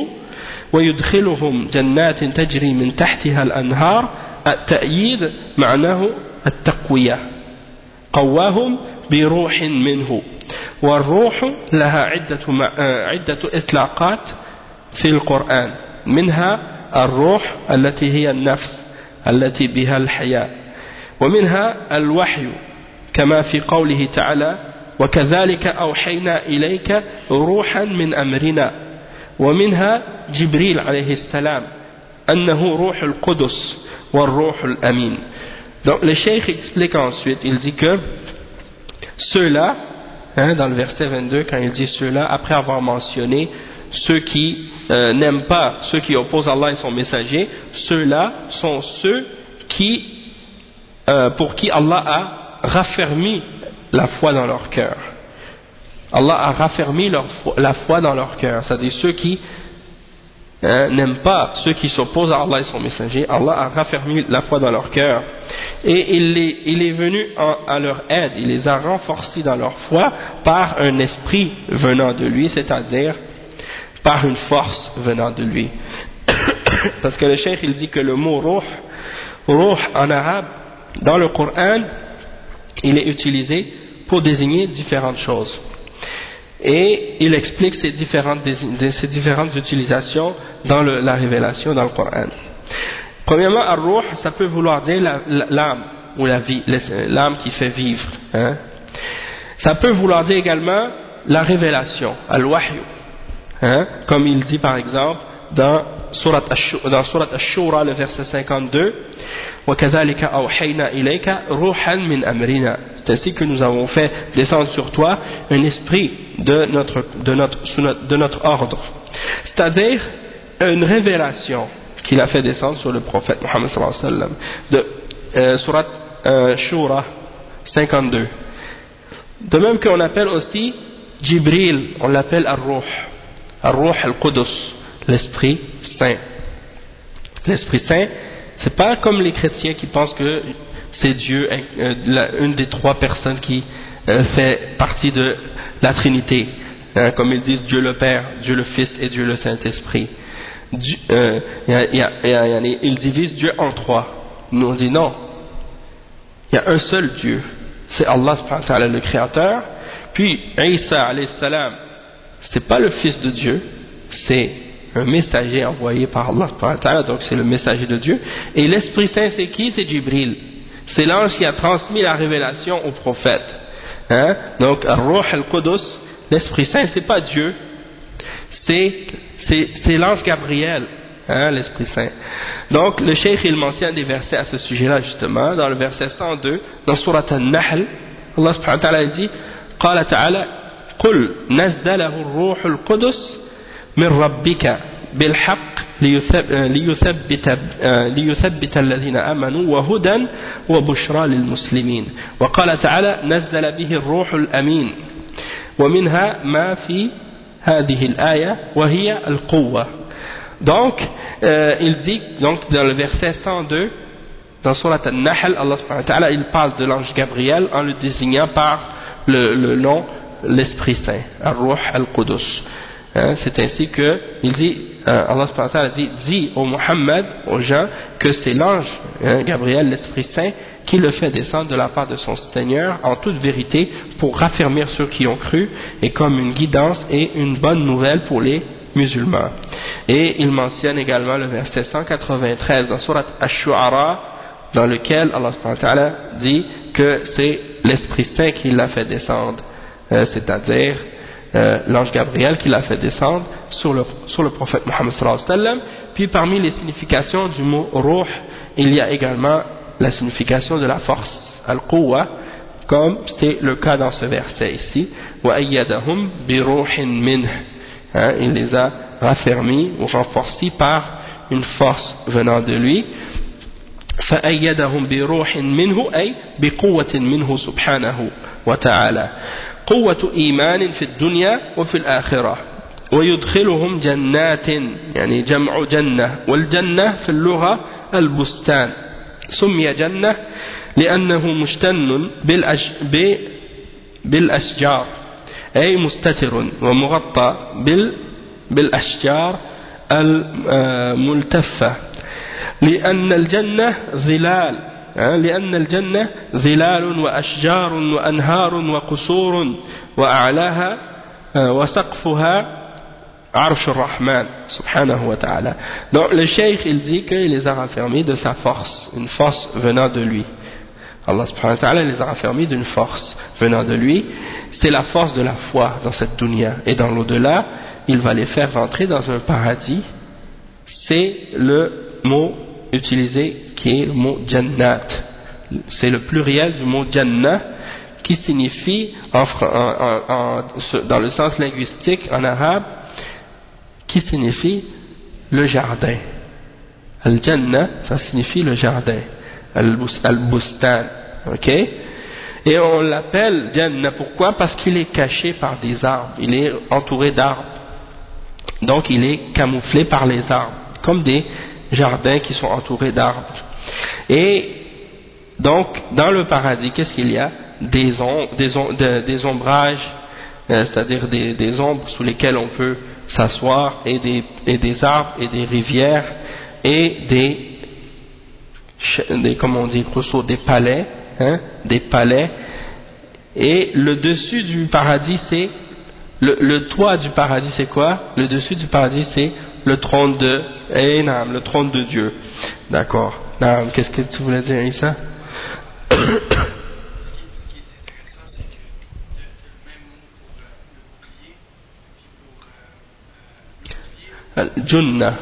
ويدخلهم جنات تجري من تحتها الأنهار التأييد معناه التقوية قواهم بروح منه والروح لها عدة, عدة إطلاقات في القرآن منها الروح التي هي النفس التي بها الحياة ومنها الوحي كما في قوله تعالى وكذلك أوحينا إليك روحا من أمرنا ومنها جبريل عليه السلام أنه روح القدس والروح الأمين. Donc le cheikh explique ensuite, il dit que ceux-là, hein, dans le verset vingt-deux, quand il dit ceux-là, après avoir mentionné ceux qui euh, n'aiment pas, ceux qui opposent Allah et son messager, ceux-là sont ceux qui, euh, pour qui Allah a raffermi la foi dans leur cœur. Allah a raffermi leur foi, la foi dans leur cœur, c'est-à-dire ceux qui Hein, n'aiment pas ceux qui s'opposent à Allah et son messager. Allah a raffermi la foi dans leur cœur et il est, il est venu en, à leur aide, il les a renforcés dans leur foi par un esprit venant de lui, c'est-à-dire par une force venant de lui. Parce que le cheikh il dit que le mot ruh, ruh en arabe dans le Coran il est utilisé pour désigner différentes choses. Et il explique ces différentes, ces différentes utilisations dans le, la révélation dans le Coran. Premièrement, ar-ruh, ça peut vouloir dire l'âme ou la vie, l'âme qui fait vivre. Hein. Ça peut vouloir dire également la révélation, al-wahyu, hein, comme il dit par exemple dans Surat Ash-Shura, le verset cinquante-deux, وَكَذَلِكَ أَوْحَيْنَا إِلَيْكَ رُوحًا مِنْ أَمْرِنَا. C'est ainsi que nous avons fait descendre sur toi un esprit de notre, de notre, de notre ordre. C'est-à-dire une révélation qu'il a fait descendre sur le prophète Muhammad sallallahu alayhi wa sallam. De euh, Surat euh, Shura cinquante-deux. De même qu'on appelle aussi Jibril, on l'appelle Ar-Ruh, Ar-Ruh al-Qudus, l'Esprit Saint. L'Esprit Saint, c'est pas comme les chrétiens qui pensent que c'est Dieu, euh, une des trois personnes qui euh, fait partie de la Trinité, hein, comme ils disent Dieu le Père, Dieu le Fils et Dieu le Saint-Esprit. Dieu, euh, y a, y a, y a, y a, ils divisent Dieu en trois. Nous on dit non, il y a un seul Dieu, c'est Allah subhanahu wa ta'ala, le Créateur. Puis Isa alayhi salam, c'est pas le Fils de Dieu, c'est un messager envoyé par Allah subhanahu wa ta'ala, donc c'est le messager de Dieu. Et l'Esprit Saint c'est qui? C'est Jibril, c'est l'ange qui a transmis la révélation au prophète, hein? Donc Ar-Ruh al-Qudus, l'Esprit Saint c'est pas Dieu, c'est, c'est, c'est l'ange Gabriel, hein, l'Esprit Saint. Donc le cheikh il mentionne des versets à ce sujet là justement dans le verset cent deux dans Surat An-Nahl. Allah subhanahu wa ta'ala dit قال تعالى قل نزله الروح القدس من ربك بالحق ليثبت ليثبت الذين آمنوا وهدى وبشرى للمسلمين. وقال تعالى نزل به الروح الأمين ومنها ما في هذه الآية وهي القوة. Donc euh, il dit donc dans le verset cent deux dans Surat An-Nahl, Allah subhanahu wa ta'ala il parle de l'ange Gabriel en le désignant par le, le nom l'Esprit Saint, Ar-Ruh al-Qudus. Hein, c'est ainsi que il dit, euh, Allah subhanahu wa ta'ala dit, dit au Muhammad, aux gens, que c'est l'ange hein, Gabriel, l'Esprit Saint, qui le fait descendre de la part de son Seigneur en toute vérité pour raffermir ceux qui ont cru et comme une guidance et une bonne nouvelle pour les musulmans. Et il mentionne également le verset cent quatre-vingt-treize dans Surat Ash-Shu'ara, dans lequel Allah subhanahu wa ta'ala dit que c'est l'Esprit Saint qui l'a fait descendre, euh, c'est-à-dire euh, l'ange Gabriel qui l'a fait descendre sur le, sur le prophète Muhammad sallallahu alayhi wa sallam. Puis parmi les significations du mot ruh, il y a également la signification de la force, al-quwwa, comme c'est le cas dans ce verset ici, wa ayyadahum bi ruhin minh, il les a raffermis ou renforcés par une force venant de lui. فأيدهم بروح منه أي بقوة منه سبحانه وتعالى قوة إيمان في الدنيا وفي الآخرة ويدخلهم جنات يعني جمع جنة والجنة في اللغة البستان سمي جنة لأنه مشتن بالأش... بالأشجار أي مستتر ومغطى بال... بالأشجار الملتفة لأن الجنة ظلال لأن الجنة ظلال وأشجار وأنهار وقصور وأعلاها وسقفها عرش الرحمن subhanahu wa ta'ala. Donc le cheikh il dit qu'il les a raffermis de sa force, une force venant de lui. Allah subhanahu wa ta'ala les a raffermis d'une force venant de lui. C'est la force de la foi dans cette dunya. Et dans l'au-delà, il va les faire rentrer dans un paradis. C'est le mot utilisé qui est le mot jannat. C'est le pluriel du mot jannah qui signifie en, en, en, dans le sens linguistique en arabe, qui signifie le jardin. Al-Jannah, ça signifie le jardin. Al-Bustan, ok? Et on l'appelle Jannah, pourquoi? Parce qu'il est caché par des arbres, il est entouré d'arbres. Donc il est camouflé par les arbres, comme des jardins qui sont entourés d'arbres. Et donc, dans le paradis, qu'est-ce qu'il y a? Des, om des, om de, des ombrages, euh, c'est-à-dire des, des ombres sous lesquelles on peut s'asseoir, et des, et des arbres, et des rivières, et des, des comment on dit, grosso, des palais, hein, des palais, et le dessus du paradis, c'est, le, le toit du paradis, c'est quoi? Le dessus du paradis, c'est le trône de, eh, naam, le trône de Dieu. D'accord. Naam, qu'est-ce que tu voulais dire, Issa? Junna.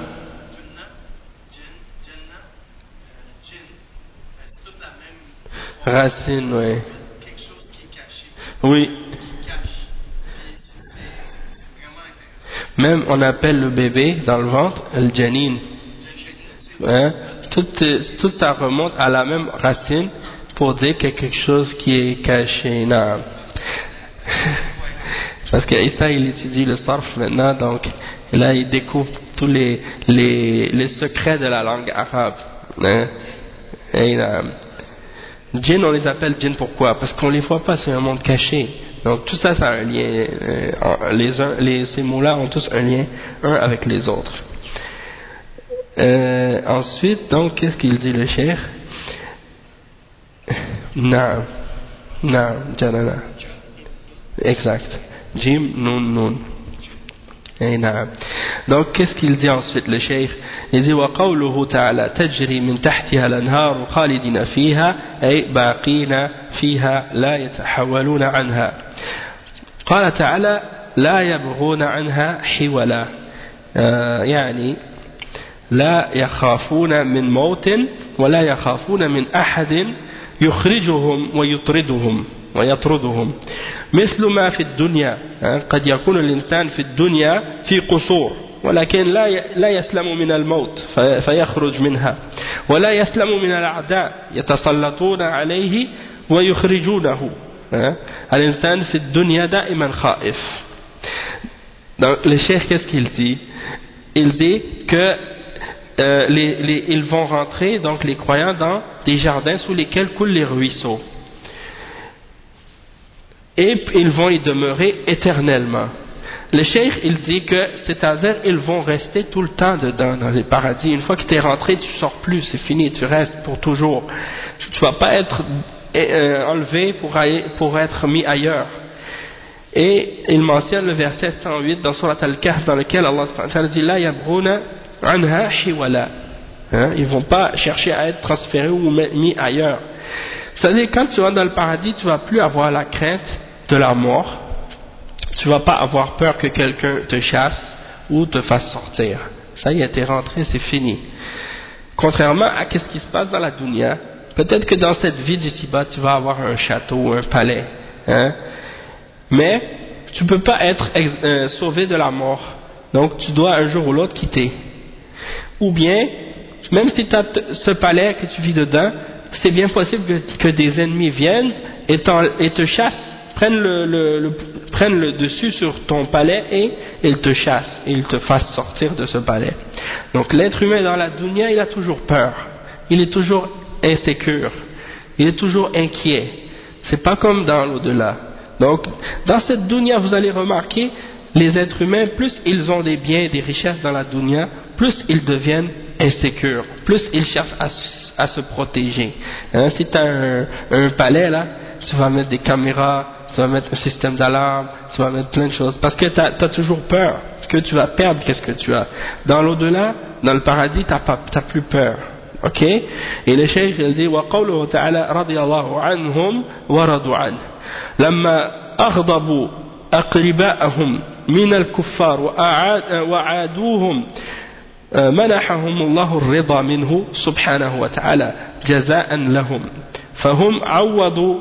Racine, oui. Oui. Même on appelle le bébé dans le ventre le janin. Hein? Tout, tout ça remonte à la même racine pour dire qu'il y a quelque chose qui est caché. Non. Parce que Issa il étudie le sarf maintenant, donc là il découvre tous les, les, les secrets de la langue arabe. Hein? Et, euh, djinn on les appelle djinn pourquoi? Parce qu'on les voit pas, c'est un monde caché. Donc tout ça, ça a un lien. Euh, les uns, les, ces mots-là ont tous un lien, un avec les autres. Euh, ensuite, donc, qu'est-ce qu'il dit le cheikh? Naam, naam, janana. Exact. Jim, nun, nun. Et naam. Donc, qu'est-ce qu'il dit ensuite le cheikh? Il dit وقوله تعالى تجري من تحتها الأنهار خالدين فيها أي باقين فيها لا يتحولون عنها. قال تعالى لا يبغون عنها حولا آه يعني لا يخافون من موت ولا يخافون من أحد يخرجهم ويطردهم ويطردهم مثل ما في الدنيا. قد يكون الإنسان في الدنيا في قصور ولكن لا لا يسلم من الموت فيخرج منها ولا يسلم من الأعداء يتسلطون عليه ويخرجونه. الإنسان في الدنيا دائما خائف. Donc le cheikh qu'est-ce qu'il dit? Il dit que euh, les, les, ils vont rentrer, donc les croyants, dans des jardins sous lesquels coulent les ruisseaux et ils vont y demeurer éternellement. Le cheikh il dit que c'est-à-dire ils vont rester tout le temps dedans dans les paradis. Une fois que tu es rentré, tu sors plus, c'est fini, tu restes pour toujours. Tu ne vas pas être euh, enlevé pour, pour être mis ailleurs. Et il mentionne le verset cent huit dans Surat Al-Kahf dans lequel Allah subhanahu wa ta'ala dit la yabghuna anha hiwala. Ils ne vont pas chercher à être transférés ou mis ailleurs. C'est-à-dire quand tu vas dans le paradis, tu ne vas plus avoir la crainte de la mort. Tu ne vas pas avoir peur que quelqu'un te chasse ou te fasse sortir. Ça y est, t'es rentré, c'est fini. Contrairement à ce qui se passe dans la dunya, peut-être que dans cette vie d'ici-bas, tu vas avoir un château, un palais, hein? Mais tu ne peux pas être euh, sauvé de la mort. Donc tu dois un jour ou l'autre quitter. Ou bien, même si tu as ce palais que tu vis dedans, c'est bien possible que, que des ennemis viennent et, et te chassent, prennent le, le, le, prennent le dessus sur ton palais et ils te chassent, et ils te fassent sortir de ce palais. Donc l'être humain dans la dunya, il a toujours peur, il est toujours insécure, il est toujours inquiet. C'est pas comme dans l'au-delà. Donc dans cette dunya, vous allez remarquer, les êtres humains, plus ils ont des biens et des richesses dans la dunya, plus ils deviennent insécures, plus ils cherchent à, à se protéger. Hein, si tu as un, un palais là, tu vas mettre des caméras, tu vas mettre un système d'alarme, tu vas mettre plein de choses, parce que tu as toujours peur que tu vas perdre qu'est-ce que tu as. Dans l'au-delà, dans le paradis, tu n'as plus peur. Ok? Et le cheikh il dit وقوله تعالى رضي الله عنهم ورضوا عنه لما أغضبوا أقرباءهم من الكفار وعادوهم منحهم الله الرضا منه سبحانه وتعالى جزاء لهم فهم عوضوا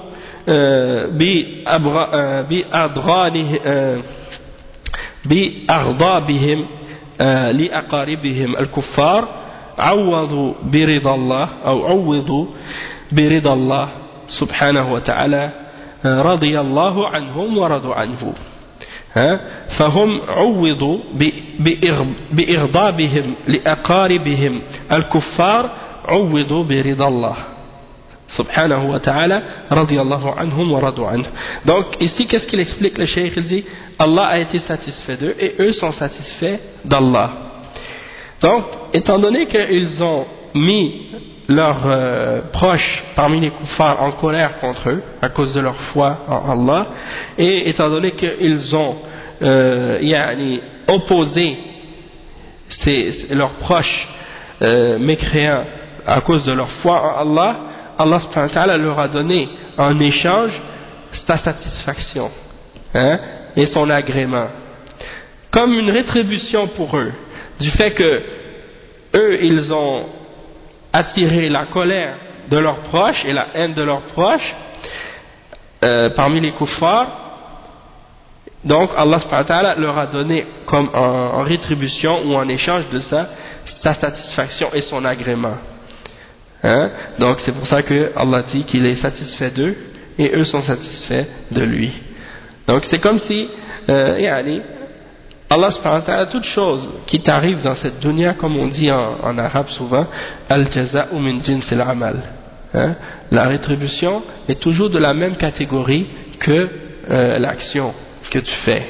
بأغضابهم لأقاربهم الكفار عوضوا برضا الله أو عوضوا برضا الله سبحانه وتعالى رضي الله عنهم ورضوا عنه فهم عوضوا بإغضابهم لأقاربهم الكفار عوضوا برضا الله subhanahu wa ta'ala radiyallahu anhum wa radu anhu. Donc ici qu'est-ce qu'il explique le cheikh? Il dit Allah a été satisfait d'eux et eux sont satisfaits d'Allah. Donc étant donné qu'ils ont mis leurs euh, proches parmi les kuffars en colère contre eux à cause de leur foi en Allah, et étant donné qu'ils ont euh, yani, opposé ces, leurs proches euh, mécréants à cause de leur foi en Allah, Allah subhanahu wa ta'ala leur a donné en échange sa satisfaction, hein, et son agrément comme une rétribution pour eux du fait que eux ils ont attiré la colère de leurs proches et la haine de leurs proches euh, parmi les kuffars. Donc Allah subhanahu wa ta'ala leur a donné comme en, en rétribution ou en échange de ça sa satisfaction et son agrément. Hein? Donc c'est pour ça que Allah dit qu'il est satisfait d'eux et eux sont satisfaits de lui. Donc c'est comme si euh, yani, Allah subhanahu wa ta'ala, toute chose qui t'arrive dans cette dunya, comme on dit en, en arabe souvent, al-jaza'u min jinsil amal, hein? La rétribution est toujours de la même catégorie que euh, l'action que tu fais.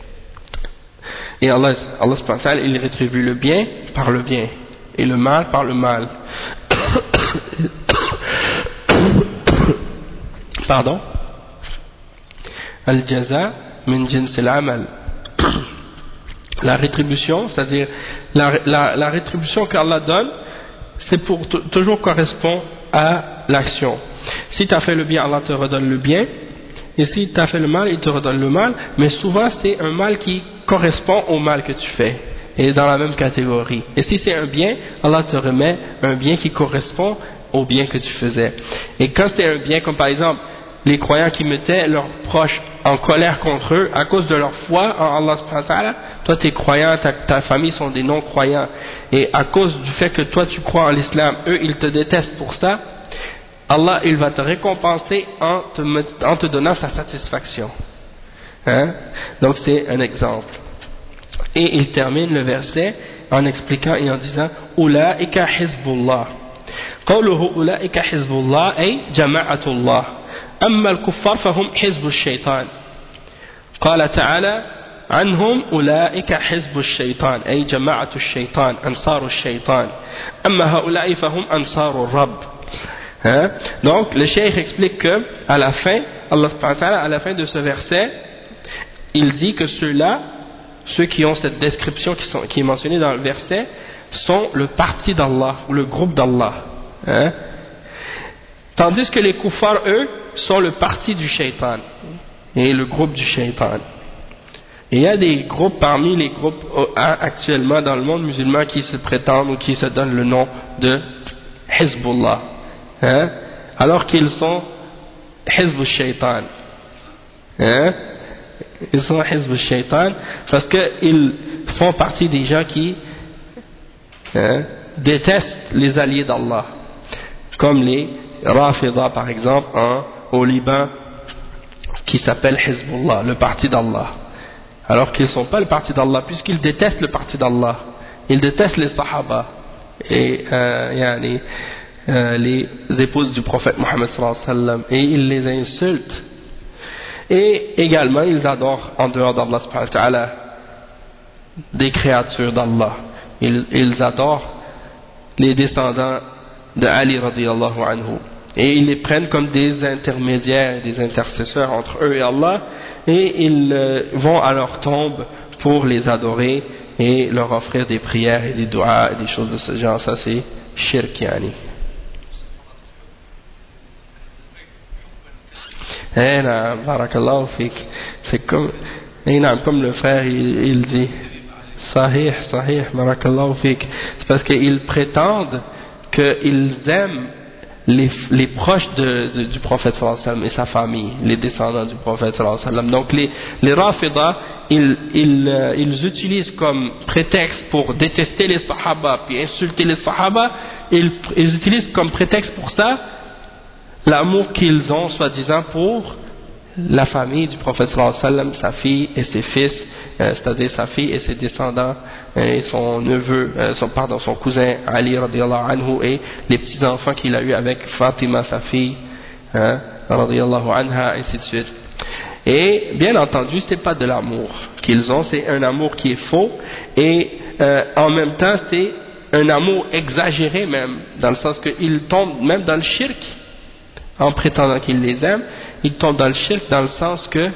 Et Allah, Allah subhanahu wa ta'ala, il rétribue le bien par le bien et le mal par le mal. Pardon. Al-jaza min jinsil amal. La rétribution, c'est-à-dire la, la, la rétribution qu'Allah donne, c'est pour toujours correspond à l'action. Si tu as fait le bien, Allah te redonne le bien, et si tu as fait le mal, il te redonne le mal, mais souvent c'est un mal qui correspond au mal que tu fais, et dans la même catégorie. Et si c'est un bien, Allah te remet un bien qui correspond au bien que tu faisais. Et quand c'est un bien, comme par exemple les croyants qui mettaient leurs proches en colère contre eux à cause de leur foi en Allah subhanahu wa ta'ala, toi tu es croyant, ta, ta famille sont des non-croyants, et à cause du fait que toi tu crois en l'islam, eux ils te détestent pour ça, Allah il va te récompenser en te, en te donnant sa satisfaction, hein? Donc c'est un exemple. Et il termine le verset en expliquant et en disant Ulaika hizbullah. قوله أولئك حزب الله أي جماعة الله أما الكفار فهم حزب الشيطان. قال تعالى عنهم أولئك حزب الشيطان أي جماعة الشيطان أنصار الشيطان أما هؤلاء فهم أنصار الرب. Hein? Donc le cheikh explique que à la fin, Allah subhanahu wa ta'ala, à la fin de ce verset, il dit que ceux-là, ceux qui ont cette description qui, sont, qui est mentionnée dans le verset, sont le parti d'Allah ou le groupe d'Allah, hein? Tandis que les kuffars, eux, sont le parti du shaitan et le groupe du shaitan. Et il y a des groupes parmi les groupes actuellement dans le monde musulman qui se prétendent ou qui se donnent le nom de Hizbullah, hein? Alors qu'ils sont Hizb al-Shaytan, hein? Ils sont Hizb al-Shaytan parce qu'ils font partie des gens qui hein, détestent les alliés d'Allah, comme les Rafida par exemple hein, au Liban, qui s'appelle Hizbullah, le parti d'Allah, alors qu'ils ne sont pas le parti d'Allah puisqu'ils détestent le parti d'Allah, ils détestent les Sahaba et euh, yani, euh, les épouses du prophète Mohammed sallallahu alayhi wa sallam, et ils les insultent, et également ils adorent en dehors d'Allah subhanahu wa ta'ala des créatures d'Allah. Ils, ils adorent les descendants de Ali radiyallahu anhu. Et ils les prennent comme des intermédiaires, des intercesseurs entre eux et Allah, et ils euh, vont à leur tombe pour les adorer et leur offrir des prières et des doigts et des choses de ce genre. Ça c'est shirk yani. Eh là, barakallahu fik. C'est comme, eh là, comme le frère il, il dit, sahih, sahih, barakallahu fik. C'est parce qu'ils prétendent qu'ils aiment les, les proches de, de, du prophète sallallahu alayhi wa sallam et sa famille, les descendants du prophète sallallahu alayhi wa sallam. Donc les, les Rafida, ils, ils, euh, ils utilisent comme prétexte pour détester les Sahaba puis insulter les Sahaba, ils, ils utilisent comme prétexte pour ça l'amour qu'ils ont soi-disant pour la famille du prophète sallallahu alayhi wa sallam, sa fille et ses fils, euh, c'est-à-dire sa fille et ses descendants, et son neveu, euh, son, pardon, son cousin Ali radiyallahu anhu et les petits-enfants qu'il a eu avec Fatima, sa fille, hein, radiyallahu anha, ainsi de suite. Et bien entendu, c'est pas de l'amour qu'ils ont, c'est un amour qui est faux, et euh, en même temps, c'est un amour exagéré même, dans le sens qu'ils tombent même dans le shirk, en prétendant qu'ils les aiment, ils tombent dans le shirk dans le sens que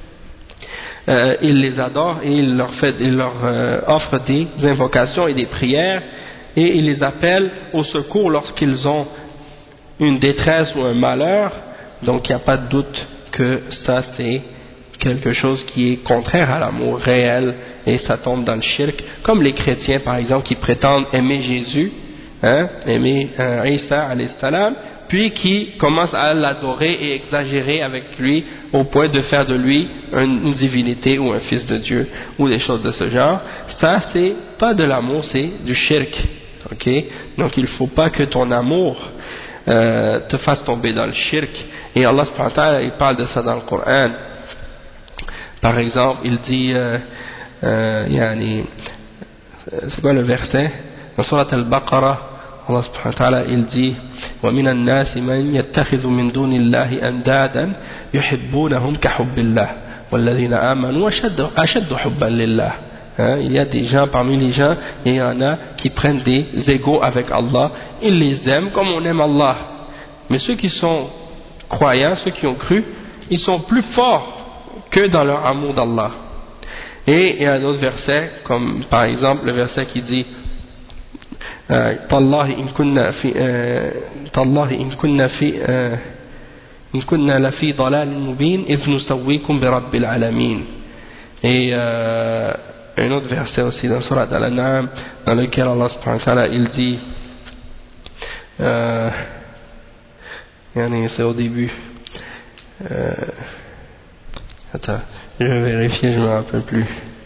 euh, ils les adorent et ils leur, fait, ils leur euh, offrent des invocations et des prières et ils les appellent au secours lorsqu'ils ont une détresse ou un malheur. Donc il n'y a pas de doute que ça c'est quelque chose qui est contraire à l'amour réel et ça tombe dans le shirk, comme les chrétiens par exemple qui prétendent aimer Jésus, hein, aimer euh, Isa alayhi salam, puis qui commencent à l'adorer et exagérer avec lui au point de faire de lui une, une divinité ou un fils de Dieu ou des choses de ce genre. Ça c'est pas de l'amour, c'est du shirk, ok? Donc il faut pas que ton amour euh, te fasse tomber dans le shirk, et Allah subhanahu wa ta'ala il parle de ça dans le Coran. Par exemple il dit euh, euh, yani, c'est quoi le verset dans Surat al-Baqarah? Allah subhanahu wa ta'ala il dit وَمِنَ النَّاسِ مَنْ يَتَّخِذُ مِنْ دُونِ اللَّهِ أَنْدَادًا يُحِبُّونَهُمْ كَحُبِّ اللَّهِ وَالَّذِينَ آمَنُوا أَشَدُّ حُبًّا لِلَّهِ. Il y a des gens parmi les gens, et il y en a qui prennent des égaux avec Allah, ils les aiment comme on aime Allah. Mais ceux qui sont croyants, ceux qui ont cru, ils sont plus forts que dans leur amour d'Allah. Et il y a d'autres versets, comme par exemple le verset qui dit تالله إن كنا في تالله إن كنا في إن كنا لفي ضلال مبين إذ نسويكم برب العالمين. Et euh, un autre verset aussi dans Surat Al-An'am dans lequel Allah subhanahu wa ta'ala il dit euh, c'est au début euh, attends je vais vérifier, je ne me rappelle plus.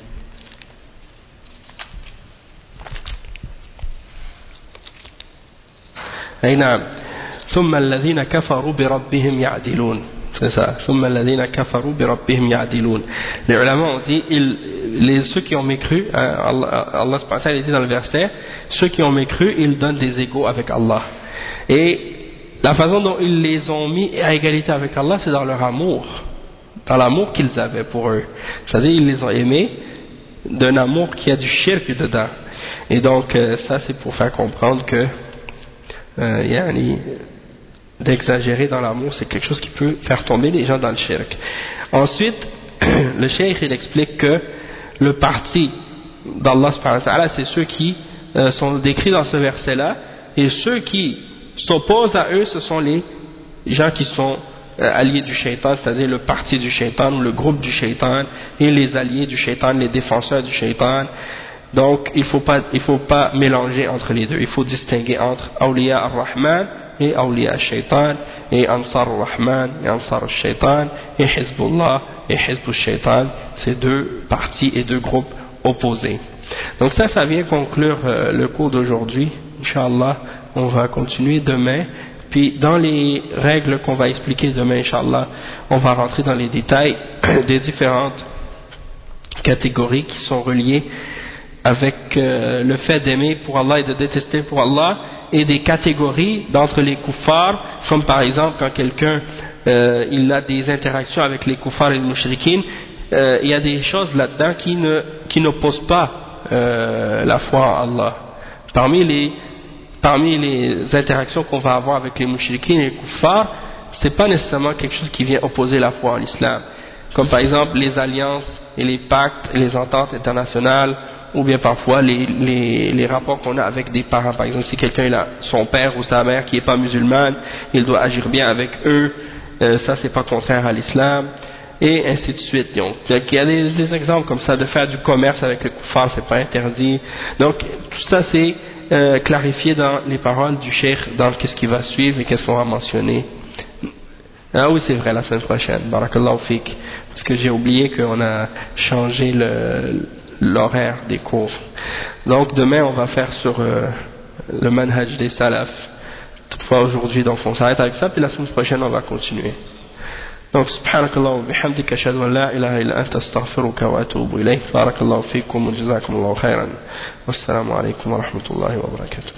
أي نعم ثم الذين كفروا بربهم يعدلون. C'est ça. ثم الذين كفروا بربهم يعدلون. Les ulama ont dit ils, les, ceux qui ont mécru, hein, Allah, Allah subhanahu wa ta'ala dit dans le verset, ceux qui ont mécru ils donnent des égaux avec Allah. Et la façon dont ils les ont mis à égalité avec Allah, c'est dans leur amour, dans l'amour qu'ils avaient pour eux. C'est-à-dire ils les ont aimés d'un amour qui a du shirk dedans. Et donc euh, ça c'est pour faire comprendre que Euh, yani, d'exagérer dans l'amour c'est quelque chose qui peut faire tomber les gens dans le shirk. Ensuite le cheikh il explique que le parti d'Allah subhanahu wa ta'ala c'est ceux qui euh, sont décrits dans ce verset là, et ceux qui s'opposent à eux ce sont les gens qui sont euh, alliés du shaitan, c'est-à-dire le parti du shaitan ou le groupe du shaitan, et les alliés du shaitan, les défenseurs du shaitan. Donc il ne faut pas, il faut pas mélanger entre les deux, il faut distinguer entre Awliya ar-Rahman et Awliya al-Shaytan, et Ansar ar-Rahman et Ansar al-Shaytan, et Hizbullah et Hizb al-Shaytan, c'est deux partis et deux groupes opposés. Donc ça, ça vient conclure euh, le cours d'aujourd'hui. Inch'Allah, on va continuer demain, puis dans les règles qu'on va expliquer demain, Inch'Allah, on va rentrer dans les détails des différentes catégories qui sont reliées avec euh, le fait d'aimer pour Allah et de détester pour Allah, et des catégories d'entre les kuffars, comme par exemple quand quelqu'un euh, il a des interactions avec les kuffars et les mushrikines, euh, il y a des choses là-dedans qui ne qui n'opposent pas euh, la foi en Allah. Parmi les, parmi les interactions qu'on va avoir avec les mouchriquins et les kuffars, c'est pas nécessairement quelque chose qui vient opposer la foi en l'islam. Comme par exemple les alliances et les pactes et les ententes internationales, ou bien parfois les, les, les rapports qu'on a avec des parents. Par exemple, si quelqu'un a son père ou sa mère qui n'est pas musulmane, il doit agir bien avec eux, euh, ça c'est pas contraire à l'islam, et ainsi de suite. Donc, il y a des, des exemples comme ça, de faire du commerce avec les kuffars, c'est pas interdit. Donc, tout ça c'est euh, clarifié dans les paroles du cheikh, dans qu'est-ce qui va suivre et qu'est-ce qu'on va mentionner. Ah oui, c'est vrai, la semaine prochaine. Barakallahu fik. Parce que j'ai oublié qu'on a changé le, l'horaire des cours. Donc demain, on va faire sur euh, le manhaj des salafs. Toutefois, aujourd'hui, donc on s'arrête avec ça, puis la semaine prochaine, on va continuer. Donc, subhanakallah wa bihamdika ashhadu an la ilaha illa anta astaghfiruka wa atubu ilayk. Barakallahu fikum wa jazakumullahu khairan. Wassalamu alaykum wa rahmatullahi wa barakatuh.